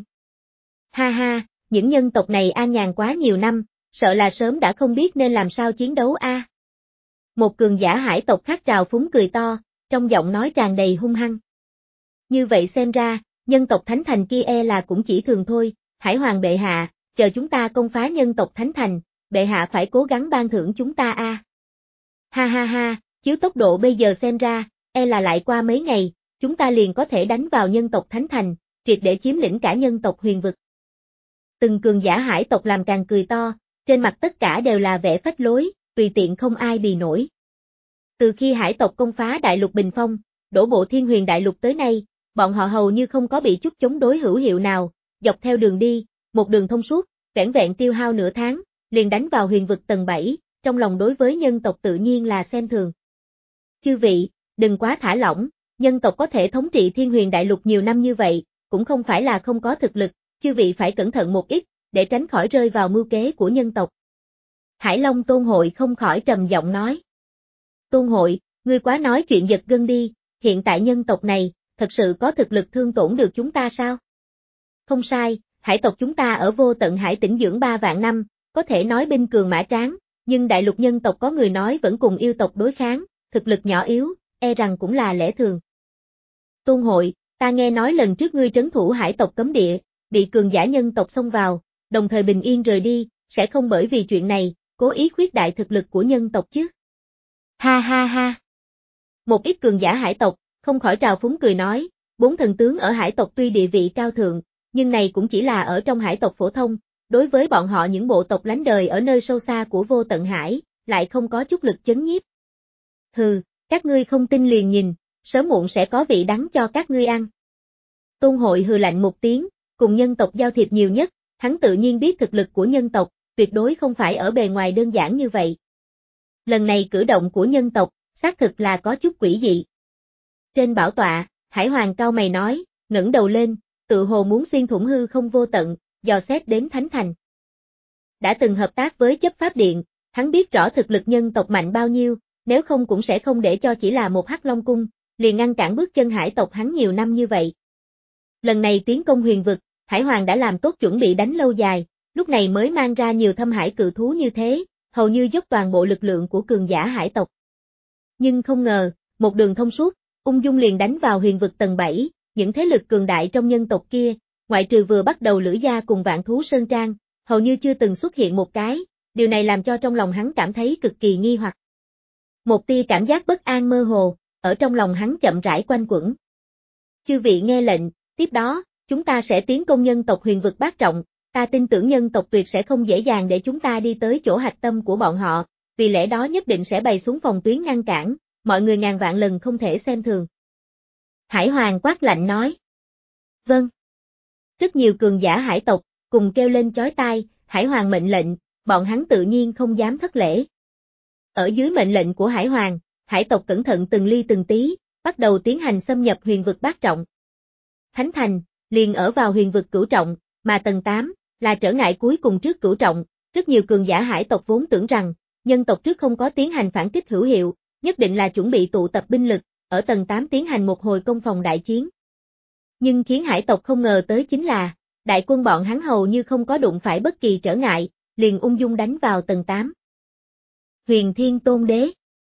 Ha ha, những nhân tộc này an nhàn quá nhiều năm, sợ là sớm đã không biết nên làm sao chiến đấu a. À. Một cường giả hải tộc khác trào phúng cười to, trong giọng nói tràn đầy hung hăng. Như vậy xem ra, nhân tộc Thánh Thành kia e là cũng chỉ thường thôi, Hải Hoàng bệ hạ, chờ chúng ta công phá nhân tộc Thánh Thành, bệ hạ phải cố gắng ban thưởng chúng ta a. À. Ha ha ha, chiếu tốc độ bây giờ xem ra, e là lại qua mấy ngày, chúng ta liền có thể đánh vào nhân tộc Thánh Thành, triệt để chiếm lĩnh cả nhân tộc huyền vực. Từng cường giả hải tộc làm càng cười to, trên mặt tất cả đều là vẻ phách lối, tùy tiện không ai bì nổi. Từ khi hải tộc công phá đại lục Bình Phong, đổ bộ Thiên Huyền đại lục tới nay, bọn họ hầu như không có bị chút chống đối hữu hiệu nào, dọc theo đường đi, một đường thông suốt, vẻn vẹn tiêu hao nửa tháng, liền đánh vào huyền vực tầng bảy, trong lòng đối với nhân tộc tự nhiên là xem thường. Chư vị, đừng quá thả lỏng, nhân tộc có thể thống trị Thiên Huyền đại lục nhiều năm như vậy, cũng không phải là không có thực lực, chư vị phải cẩn thận một ít, để tránh khỏi rơi vào mưu kế của nhân tộc. Hải Long Tôn Hội không khỏi trầm giọng nói. Tôn Hội, ngươi quá nói chuyện giật gân đi, hiện tại nhân tộc này, thật sự có thực lực thương tổn được chúng ta sao? Không sai, hải tộc chúng ta ở vô tận hải tĩnh dưỡng ba vạn năm, có thể nói binh cường mã tráng, nhưng đại lục nhân tộc có người nói vẫn cùng yêu tộc đối kháng, thực lực nhỏ yếu, e rằng cũng là lẽ thường. Tôn Hội, ta nghe nói lần trước ngươi trấn thủ hải tộc cấm địa, bị cường giả nhân tộc xông vào, đồng thời bình yên rời đi, sẽ không bởi vì chuyện này, cố ý khuyết đại thực lực của nhân tộc chứ. Ha ha ha. Một ít cường giả hải tộc, không khỏi trào phúng cười nói, bốn thần tướng ở hải tộc tuy địa vị cao thượng, nhưng này cũng chỉ là ở trong hải tộc phổ thông, đối với bọn họ những bộ tộc lánh đời ở nơi sâu xa của vô tận hải, lại không có chút lực chấn nhiếp. Hừ, các ngươi không tin liền nhìn, sớm muộn sẽ có vị đắng cho các ngươi ăn. Tôn Hội hừ lạnh một tiếng, cùng nhân tộc giao thiệp nhiều nhất, hắn tự nhiên biết thực lực của nhân tộc, tuyệt đối không phải ở bề ngoài đơn giản như vậy. Lần này cử động của nhân tộc, xác thực là có chút quỷ dị. Trên bảo tọa, Hải Hoàng cau mày nói, ngẩng đầu lên, tự hồ muốn xuyên thủng hư không vô tận, dò xét đến Thánh Thành. Đã từng hợp tác với chấp pháp điện, hắn biết rõ thực lực nhân tộc mạnh bao nhiêu, nếu không cũng sẽ không để cho chỉ là một Hắc Long cung, liền ngăn cản bước chân hải tộc hắn nhiều năm như vậy. Lần này tiến công huyền vực, Hải Hoàng đã làm tốt chuẩn bị đánh lâu dài, lúc này mới mang ra nhiều thâm hải cự thú như thế, hầu như dốc toàn bộ lực lượng của cường giả hải tộc. Nhưng không ngờ, một đường thông suốt, ung dung liền đánh vào huyền vực tầng bảy, những thế lực cường đại trong nhân tộc kia, ngoại trừ vừa bắt đầu Lữ Gia cùng Vạn Thú Sơn Trang, hầu như chưa từng xuất hiện một cái, điều này làm cho trong lòng hắn cảm thấy cực kỳ nghi hoặc. Một tia cảm giác bất an mơ hồ, ở trong lòng hắn chậm rãi quanh quẩn. Chư vị nghe lệnh, tiếp đó, chúng ta sẽ tiến công nhân tộc huyền vực bát trọng, ta tin tưởng nhân tộc tuyệt sẽ không dễ dàng để chúng ta đi tới chỗ hạch tâm của bọn họ, vì lẽ đó nhất định sẽ bày xuống phòng tuyến ngăn cản, mọi người ngàn vạn lần không thể xem thường. Hải Hoàng quát lạnh nói. Vâng. Rất nhiều cường giả hải tộc, cùng kêu lên chói tai, Hải Hoàng mệnh lệnh, bọn hắn tự nhiên không dám thất lễ. Ở dưới mệnh lệnh của Hải Hoàng, hải tộc cẩn thận từng ly từng tí, bắt đầu tiến hành xâm nhập huyền vực bát trọng. Thánh thành, liền ở vào huyền vực cửu trọng, mà tầng tám, là trở ngại cuối cùng trước cửu trọng, rất nhiều cường giả hải tộc vốn tưởng rằng, nhân tộc trước không có tiến hành phản kích hữu hiệu, nhất định là chuẩn bị tụ tập binh lực, ở tầng tám tiến hành một hồi công phòng đại chiến. Nhưng khiến hải tộc không ngờ tới chính là, đại quân bọn hắn hầu như không có đụng phải bất kỳ trở ngại, liền ung dung đánh vào tầng tám. Huyền Thiên Tôn Đế.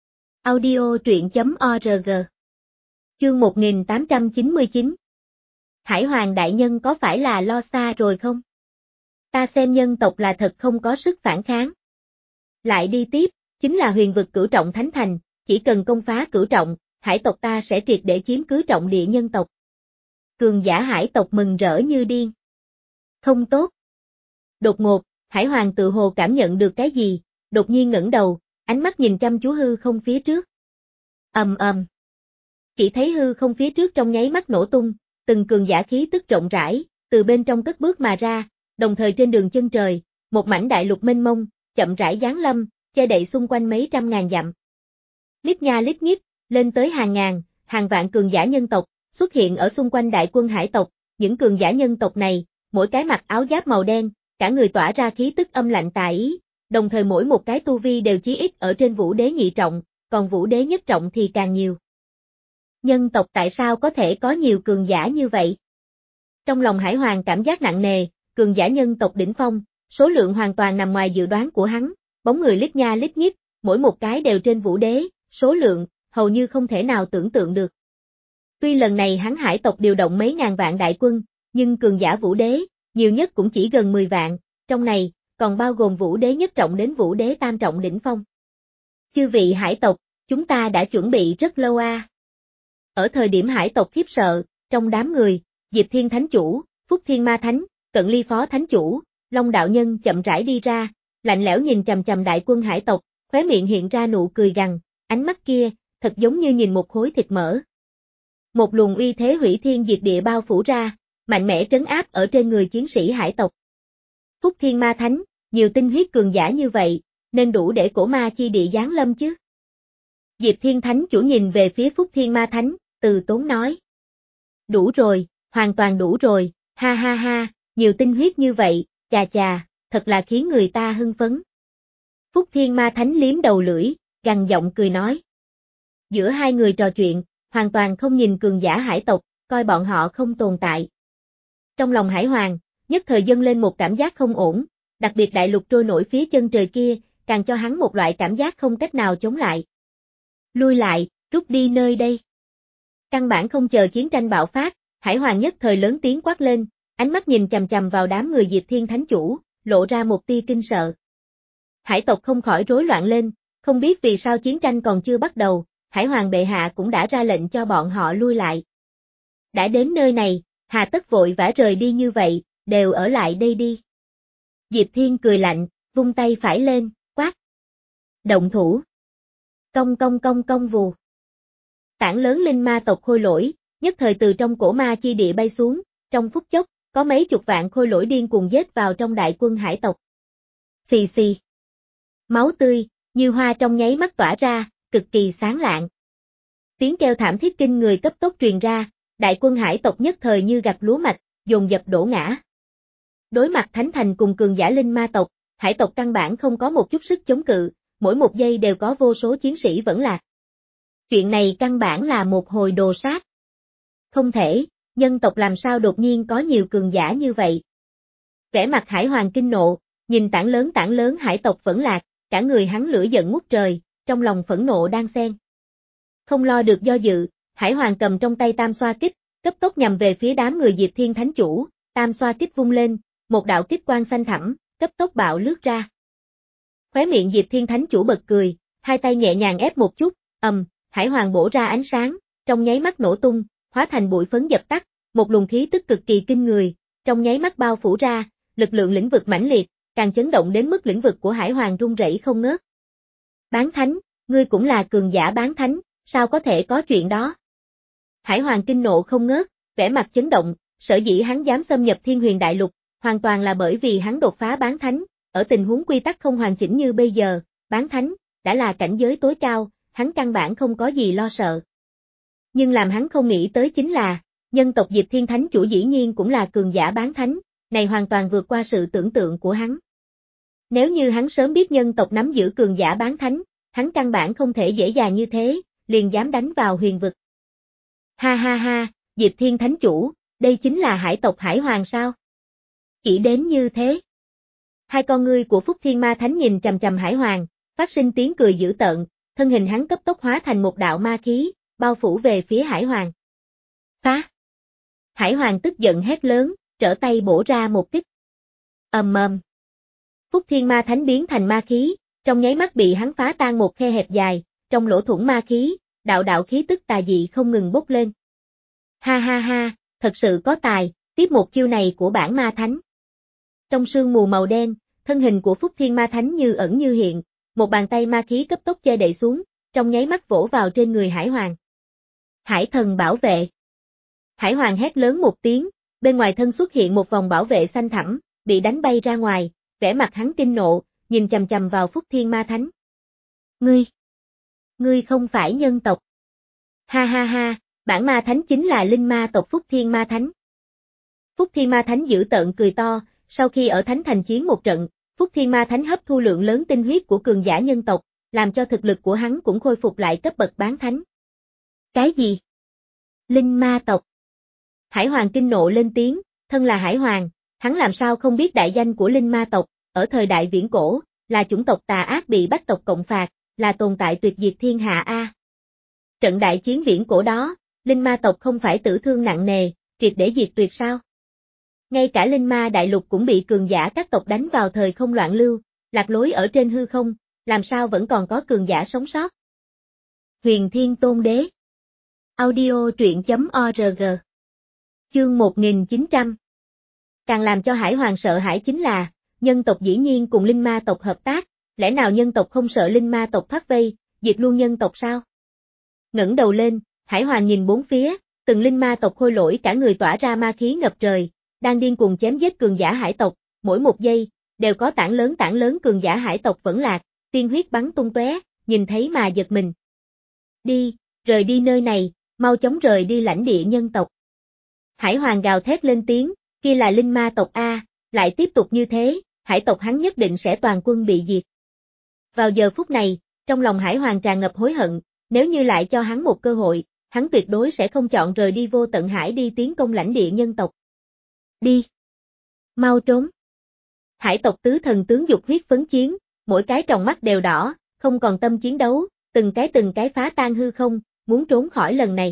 Audio truyện chấm org. Chương một nghìn tám trăm chín mươi chín. Hải Hoàng đại nhân có phải là lo xa rồi không? Ta xem nhân tộc là thật không có sức phản kháng. Lại đi tiếp, chính là huyền vực cửu trọng thánh thành, chỉ cần công phá cửu trọng, hải tộc ta sẽ triệt để chiếm cứ trọng địa nhân tộc. Cường giả hải tộc mừng rỡ như điên. Không tốt. Đột ngột, Hải Hoàng tự hồ cảm nhận được cái gì, đột nhiên ngẩng đầu, ánh mắt nhìn chăm chú hư không phía trước. Ầm ầm. Chỉ thấy hư không phía trước trong nháy mắt nổ tung, từng cường giả khí tức rộng rãi, từ bên trong cất bước mà ra, đồng thời trên đường chân trời, một mảnh đại lục mênh mông, chậm rãi giáng lâm, che đậy xung quanh mấy trăm ngàn dặm. Lít nha lít nhít, lên tới hàng ngàn, hàng vạn cường giả nhân tộc, xuất hiện ở xung quanh đại quân hải tộc, những cường giả nhân tộc này, mỗi cái mặc áo giáp màu đen, cả người tỏa ra khí tức âm lạnh tà ý, đồng thời mỗi một cái tu vi đều chí ít ở trên vũ đế nhị trọng, còn vũ đế nhất trọng thì càng nhiều. Nhân tộc tại sao có thể có nhiều cường giả như vậy? Trong lòng Hải Hoàng cảm giác nặng nề, cường giả nhân tộc đỉnh phong, số lượng hoàn toàn nằm ngoài dự đoán của hắn, bóng người lít nha lít nhít, mỗi một cái đều trên vũ đế, số lượng, hầu như không thể nào tưởng tượng được. Tuy lần này hắn hải tộc điều động mấy ngàn vạn đại quân, nhưng cường giả vũ đế, nhiều nhất cũng chỉ gần mười vạn, trong này, còn bao gồm vũ đế nhất trọng đến vũ đế tam trọng đỉnh phong. Chư vị hải tộc, chúng ta đã chuẩn bị rất lâu a. À. Ở thời điểm hải tộc khiếp sợ, trong đám người, Diệp Thiên Thánh Chủ, Phúc Thiên Ma Thánh, Cận Ly Phó Thánh Chủ, Long Đạo Nhân chậm rãi đi ra, lạnh lẽo nhìn chằm chằm đại quân hải tộc, khóe miệng hiện ra nụ cười gằn, ánh mắt kia, thật giống như nhìn một khối thịt mỡ. Một luồng uy thế hủy thiên diệt địa bao phủ ra, mạnh mẽ trấn áp ở trên người chiến sĩ hải tộc. Phúc Thiên Ma Thánh, nhiều tinh huyết cường giả như vậy, nên đủ để cổ ma chi địa giáng lâm chứ. Diệp Thiên Thánh Chủ nhìn về phía Phúc Thiên Ma Thánh, từ tốn nói. Đủ rồi, hoàn toàn đủ rồi, ha ha ha, nhiều tinh huyết như vậy, chà chà, thật là khiến người ta hưng phấn. Phúc Thiên Ma Thánh liếm đầu lưỡi, gằn giọng cười nói. Giữa hai người trò chuyện, hoàn toàn không nhìn cường giả hải tộc, coi bọn họ không tồn tại. Trong lòng Hải Hoàng, nhất thời dâng lên một cảm giác không ổn, đặc biệt đại lục trôi nổi phía chân trời kia, càng cho hắn một loại cảm giác không cách nào chống lại. Lui lại, rút đi nơi đây. Căn bản không chờ chiến tranh bạo phát, Hải Hoàng nhất thời lớn tiếng quát lên, ánh mắt nhìn chằm chằm vào đám người Diệp Thiên Thánh Chủ, lộ ra một tia kinh sợ. Hải tộc không khỏi rối loạn lên, không biết vì sao chiến tranh còn chưa bắt đầu, Hải Hoàng bệ hạ cũng đã ra lệnh cho bọn họ lui lại. Đã đến nơi này, hà tất vội vã rời đi như vậy, đều ở lại đây đi. Diệp Thiên cười lạnh, vung tay phải lên, quát. Động thủ. Công công công công vù. Tảng lớn linh ma tộc khôi lỗi, nhất thời từ trong cổ ma chi địa bay xuống, trong phút chốc, có mấy chục vạn khôi lỗi điên cuồng giết vào trong đại quân hải tộc. Xì xì. Máu tươi, như hoa trong nháy mắt tỏa ra, cực kỳ sáng lạng. Tiếng kêu thảm thiết kinh người cấp tốc truyền ra, đại quân hải tộc nhất thời như gặt lúa mạch, dồn dập đổ ngã. Đối mặt thánh thành cùng cường giả linh ma tộc, hải tộc căn bản không có một chút sức chống cự, mỗi một giây đều có vô số chiến sĩ vẫn lạc. Chuyện này căn bản là một hồi đồ sát. Không thể, nhân tộc làm sao đột nhiên có nhiều cường giả như vậy. Vẻ mặt Hải Hoàng kinh nộ, nhìn tảng lớn tảng lớn hải tộc vẫn lạc, cả người hắn lửa giận ngút trời, trong lòng phẫn nộ đang xen. Không lo được do dự, Hải Hoàng cầm trong tay tam xoa kích, cấp tốc nhằm về phía đám người Diệp Thiên Thánh Chủ, tam xoa kích vung lên, một đạo kích quang xanh thẳm, cấp tốc bạo lướt ra. Khóe miệng Diệp Thiên Thánh Chủ bật cười, hai tay nhẹ nhàng ép một chút, ầm, Hải Hoàng bổ ra ánh sáng, trong nháy mắt nổ tung, hóa thành bụi phấn dập tắt, một luồng khí tức cực kỳ kinh người, trong nháy mắt bao phủ ra, lực lượng lĩnh vực mãnh liệt, càng chấn động đến mức lĩnh vực của Hải Hoàng rung rẩy không ngớt. Bán thánh, ngươi cũng là cường giả bán thánh, sao có thể có chuyện đó? Hải Hoàng kinh nộ không ngớt, vẻ mặt chấn động, sở dĩ hắn dám xâm nhập Thiên Huyền Đại Lục, hoàn toàn là bởi vì hắn đột phá bán thánh, ở tình huống quy tắc không hoàn chỉnh như bây giờ, bán thánh đã là cảnh giới tối cao, hắn căn bản không có gì lo sợ. Nhưng làm hắn không nghĩ tới chính là, nhân tộc Diệp Thiên Thánh Chủ dĩ nhiên cũng là cường giả bán thánh, này hoàn toàn vượt qua sự tưởng tượng của hắn. Nếu như hắn sớm biết nhân tộc nắm giữ cường giả bán thánh, hắn căn bản không thể dễ dàng như thế, liền dám đánh vào huyền vực. Ha ha ha, Diệp Thiên Thánh Chủ, đây chính là hải tộc Hải Hoàng sao? Chỉ đến như thế. Hai con ngươi của Phúc Thiên Ma Thánh nhìn chằm chằm Hải Hoàng, phát sinh tiếng cười dữ tợn, thân hình hắn cấp tốc hóa thành một đạo ma khí, bao phủ về phía Hải Hoàng. Phá! Hải Hoàng tức giận hét lớn, trở tay bổ ra một kích. Ầm ầm. Phúc Thiên Ma Thánh biến thành ma khí, trong nháy mắt bị hắn phá tan một khe hẹp dài, trong lỗ thủng ma khí, đạo đạo khí tức tà dị không ngừng bốc lên. Ha ha ha, thật sự có tài, tiếp một chiêu này của bản Ma Thánh. Trong sương mù màu đen, thân hình của Phúc Thiên Ma Thánh như ẩn như hiện, một bàn tay ma khí cấp tốc che đậy xuống, trong nháy mắt vỗ vào trên người Hải Hoàng. Hải thần bảo vệ. Hải Hoàng hét lớn một tiếng, bên ngoài thân xuất hiện một vòng bảo vệ xanh thẳm, bị đánh bay ra ngoài, vẻ mặt hắn kinh nộ, nhìn chằm chằm vào Phúc Thiên Ma Thánh. Ngươi! Ngươi không phải nhân tộc. Ha ha ha, bản Ma Thánh chính là linh ma tộc Phúc Thiên Ma Thánh. Phúc Thiên Ma Thánh dữ tợn cười to, sau khi ở Thánh Thành chiến một trận, Phúc Thiên Ma Thánh hấp thu lượng lớn tinh huyết của cường giả nhân tộc, làm cho thực lực của hắn cũng khôi phục lại cấp bậc bán thánh. Cái gì? Linh ma tộc. Hải Hoàng kinh nộ lên tiếng, thân là Hải Hoàng, hắn làm sao không biết đại danh của linh ma tộc, ở thời đại viễn cổ, là chủng tộc tà ác bị bách tộc cộng phạt, là tồn tại tuyệt diệt thiên hạ a. Trận đại chiến viễn cổ đó, linh ma tộc không phải tử thương nặng nề, triệt để diệt tuyệt sao? Ngay cả linh ma đại lục cũng bị cường giả các tộc đánh vào thời không loạn lưu, lạc lối ở trên hư không, làm sao vẫn còn có cường giả sống sót? Huyền Thiên Tôn Đế. Audio truyện chấm org. Chương một nghìn chín trăm. Càng làm cho Hải Hoàng sợ hãi chính là, nhân tộc dĩ nhiên cùng linh ma tộc hợp tác, lẽ nào nhân tộc không sợ linh ma tộc thoát vây, diệt luôn nhân tộc sao? Ngẩng đầu lên, Hải Hoàng nhìn bốn phía, từng linh ma tộc khôi lỗi cả người tỏa ra ma khí ngập trời, đang điên cuồng chém giết cường giả hải tộc, mỗi một giây, đều có tảng lớn tảng lớn cường giả hải tộc vẫn lạc, tiên huyết bắn tung tóe, nhìn thấy mà giật mình. Đi, rời đi nơi này, mau chóng rời đi lãnh địa nhân tộc. Hải Hoàng gào thét lên tiếng, kia là linh ma tộc A, lại tiếp tục như thế, hải tộc hắn nhất định sẽ toàn quân bị diệt. Vào giờ phút này, trong lòng Hải Hoàng tràn ngập hối hận, nếu như lại cho hắn một cơ hội, hắn tuyệt đối sẽ không chọn rời đi vô tận hải đi tiến công lãnh địa nhân tộc. Đi! Mau trốn! Hải tộc tứ thần tướng dục huyết phấn chiến, mỗi cái tròng mắt đều đỏ, không còn tâm chiến đấu, từng cái từng cái phá tan hư không, muốn trốn khỏi lần này.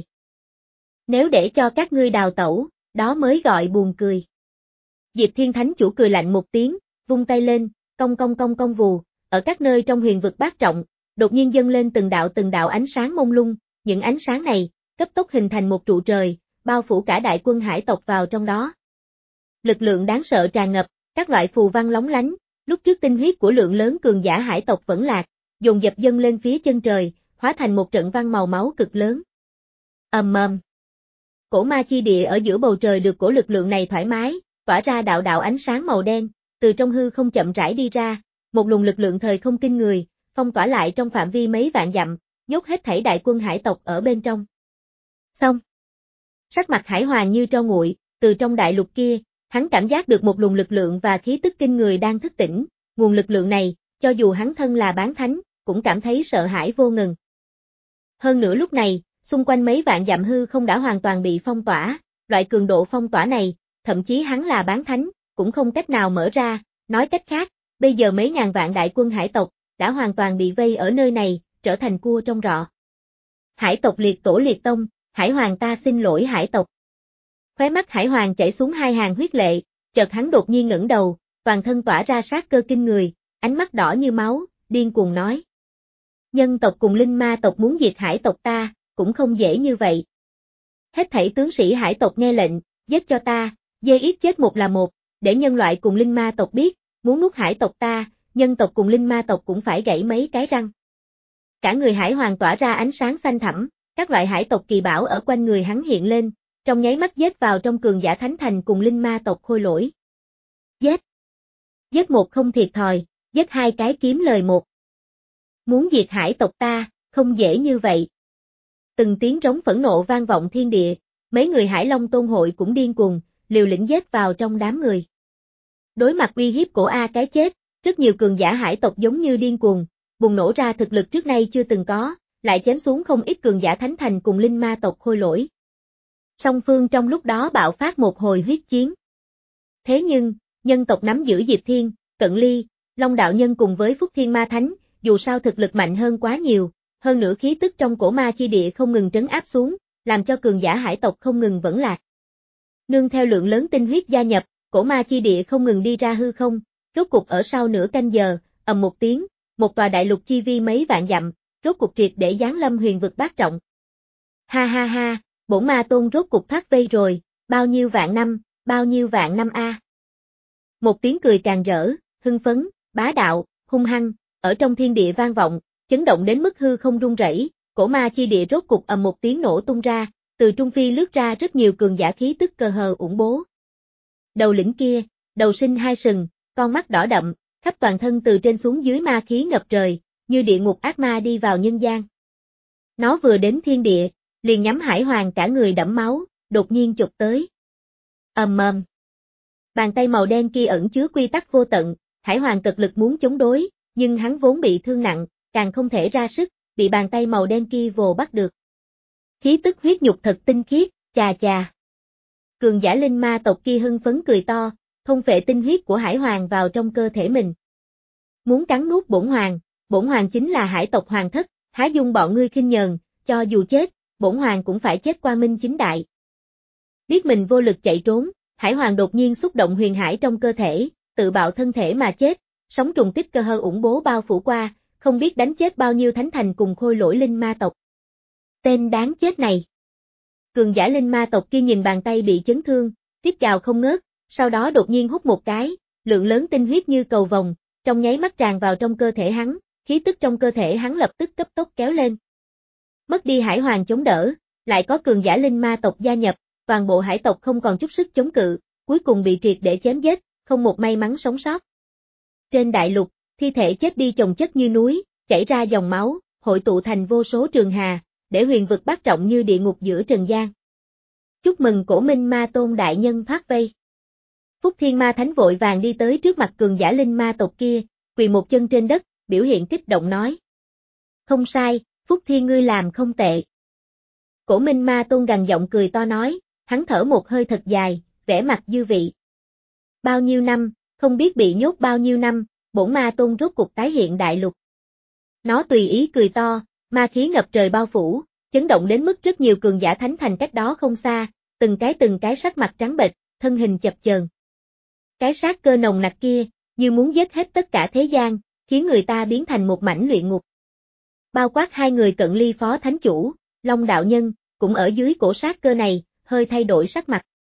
Nếu để cho các ngươi đào tẩu, đó mới gọi buồn cười. Diệp Thiên Thánh Chủ cười lạnh một tiếng, vung tay lên, cong cong cong cong vù, ở các nơi trong huyền vực bát trọng, đột nhiên dâng lên từng đạo từng đạo ánh sáng mông lung, những ánh sáng này, cấp tốc hình thành một trụ trời, bao phủ cả đại quân hải tộc vào trong đó. Lực lượng đáng sợ tràn ngập, các loại phù văn lóng lánh, lúc trước tinh huyết của lượng lớn cường giả hải tộc vẫn lạc, dồn dập dâng lên phía chân trời, hóa thành một trận văn màu máu cực lớn. Ầm ầm. Cổ ma chi địa ở giữa bầu trời được cổ lực lượng này thoải mái, tỏa ra đạo đạo ánh sáng màu đen, từ trong hư không chậm rãi đi ra, một luồng lực lượng thời không kinh người, phong tỏa lại trong phạm vi mấy vạn dặm, nhốt hết thảy đại quân hải tộc ở bên trong. Xong. Sắc mặt Hải Hoàng như tro nguội, từ trong đại lục kia, hắn cảm giác được một luồng lực lượng và khí tức kinh người đang thức tỉnh, nguồn lực lượng này, cho dù hắn thân là bán thánh, cũng cảm thấy sợ hãi vô ngần. Hơn nữa lúc này, xung quanh mấy vạn dặm hư không đã hoàn toàn bị phong tỏa, loại cường độ phong tỏa này, thậm chí hắn là bán thánh, cũng không cách nào mở ra, nói cách khác, bây giờ mấy ngàn vạn đại quân hải tộc, đã hoàn toàn bị vây ở nơi này, trở thành cua trong rọ. Hải tộc liệt tổ liệt tông, Hải Hoàng ta xin lỗi hải tộc. Khóe mắt Hải Hoàng chảy xuống hai hàng huyết lệ, chợt hắn đột nhiên ngẩng đầu, toàn thân tỏa ra sát cơ kinh người, ánh mắt đỏ như máu, điên cuồng nói. Nhân tộc cùng linh ma tộc muốn diệt hải tộc ta, cũng không dễ như vậy. Hết thảy tướng sĩ hải tộc nghe lệnh, giết cho ta, dê ít chết một là một, để nhân loại cùng linh ma tộc biết, muốn nuốt hải tộc ta, nhân tộc cùng linh ma tộc cũng phải gãy mấy cái răng. Cả người Hải Hoàng tỏa ra ánh sáng xanh thẳm, các loại hải tộc kỳ bảo ở quanh người hắn hiện lên, trong nháy mắt giết vào trong cường giả thánh thành cùng linh ma tộc khôi lỗi. Giết! Giết một không thiệt thòi, giết hai cái kiếm lời một. Muốn diệt hải tộc ta, không dễ như vậy. Từng tiếng trống phẫn nộ vang vọng thiên địa, mấy người Hải Long Tôn hội cũng điên cuồng, liều lĩnh giết vào trong đám người. Đối mặt uy hiếp của A cái chết, rất nhiều cường giả hải tộc giống như điên cuồng, bùng nổ ra thực lực trước nay chưa từng có, lại chém xuống không ít cường giả thánh thành cùng linh ma tộc khôi lỗi. Song phương trong lúc đó bạo phát một hồi huyết chiến. Thế nhưng, nhân tộc nắm giữ Diệp Thiên, Cận Ly, Long đạo nhân cùng với Phúc Thiên Ma Thánh, dù sao thực lực mạnh hơn quá nhiều, hơn nữa khí tức trong cổ ma chi địa không ngừng trấn áp xuống, làm cho cường giả hải tộc không ngừng vẫn lạc. Nương theo lượng lớn tinh huyết gia nhập, cổ ma chi địa không ngừng đi ra hư không, rốt cục ở sau nửa canh giờ, ầm một tiếng, một tòa đại lục chi vi mấy vạn dặm, rốt cục triệt để giáng lâm huyền vực bát trọng. Ha ha ha, bổn ma tôn rốt cục thoát vây rồi, bao nhiêu vạn năm, bao nhiêu vạn năm a. Một tiếng cười càng rỡ, hưng phấn, bá đạo, hung hăng, ở trong thiên địa vang vọng, chấn động đến mức hư không rung rẩy, cổ ma chi địa rốt cục ầm một tiếng nổ tung ra, từ trung phi lướt ra rất nhiều cường giả khí tức cờ hờ ủng bố. Đầu lĩnh kia, đầu sinh hai sừng, con mắt đỏ đậm, khắp toàn thân từ trên xuống dưới ma khí ngập trời, như địa ngục ác ma đi vào nhân gian. Nó vừa đến thiên địa, liền nhắm Hải Hoàng cả người đẫm máu, đột nhiên chụp tới. Ầm ầm. Bàn tay màu đen kia ẩn chứa quy tắc vô tận, Hải Hoàng cực lực muốn chống đối, nhưng hắn vốn bị thương nặng, càng không thể ra sức, bị bàn tay màu đen kia vồ bắt được. Khí tức huyết nhục thật tinh khiết, chà chà. Cường giả linh ma tộc kia hưng phấn cười to, thôn phệ tinh huyết của Hải Hoàng vào trong cơ thể mình. Muốn cắn nuốt bổn hoàng, bổn hoàng chính là hải tộc hoàng thất, há dung bọn ngươi khinh nhờn, cho dù chết, bổn hoàng cũng phải chết qua minh chính đại. Biết mình vô lực chạy trốn, Hải Hoàng đột nhiên xúc động huyền hải trong cơ thể, tự bạo thân thể mà chết, sóng trùng kích cơ hơ ủng bố bao phủ qua, không biết đánh chết bao nhiêu thánh thành cùng khôi lỗi linh ma tộc. Tên đáng chết này. Cường giả linh ma tộc kia nhìn bàn tay bị chấn thương, rít gào không ngớt, sau đó đột nhiên hút một cái, lượng lớn tinh huyết như cầu vồng, trong nháy mắt tràn vào trong cơ thể hắn, khí tức trong cơ thể hắn lập tức cấp tốc kéo lên. Mất đi Hải Hoàng chống đỡ, lại có cường giả linh ma tộc gia nhập, toàn bộ hải tộc không còn chút sức chống cự, cuối cùng bị triệt để chém giết, không một may mắn sống sót. Trên đại lục, thi thể chết đi chồng chất như núi, chảy ra dòng máu, hội tụ thành vô số trường hà, để huyền vực bát trọng như địa ngục giữa trần gian. Chúc mừng Cổ Minh Ma Tôn đại nhân thoát vây. Phúc Thiên Ma Thánh vội vàng đi tới trước mặt cường giả linh ma tộc kia, quỳ một chân trên đất, biểu hiện kích động nói. Không sai, Phúc Thiên ngươi làm không tệ. Cổ Minh Ma Tôn gằn giọng cười to nói, hắn thở một hơi thật dài, vẻ mặt dư vị. Bao nhiêu năm, không biết bị nhốt bao nhiêu năm, bổn Ma Tôn rốt cục tái hiện đại lục. Nó tùy ý cười to, ma khí ngập trời bao phủ, chấn động đến mức rất nhiều cường giả thánh thành cách đó không xa, từng cái từng cái sắc mặt trắng bệch, thân hình chập chờn. Cái sát cơ nồng nặc kia, như muốn giết hết tất cả thế gian, khiến người ta biến thành một mảnh luyện ngục. Bao quát hai người Cận Ly phó thánh chủ, Long đạo nhân, cũng ở dưới cổ sát cơ này, hơi thay đổi sắc mặt.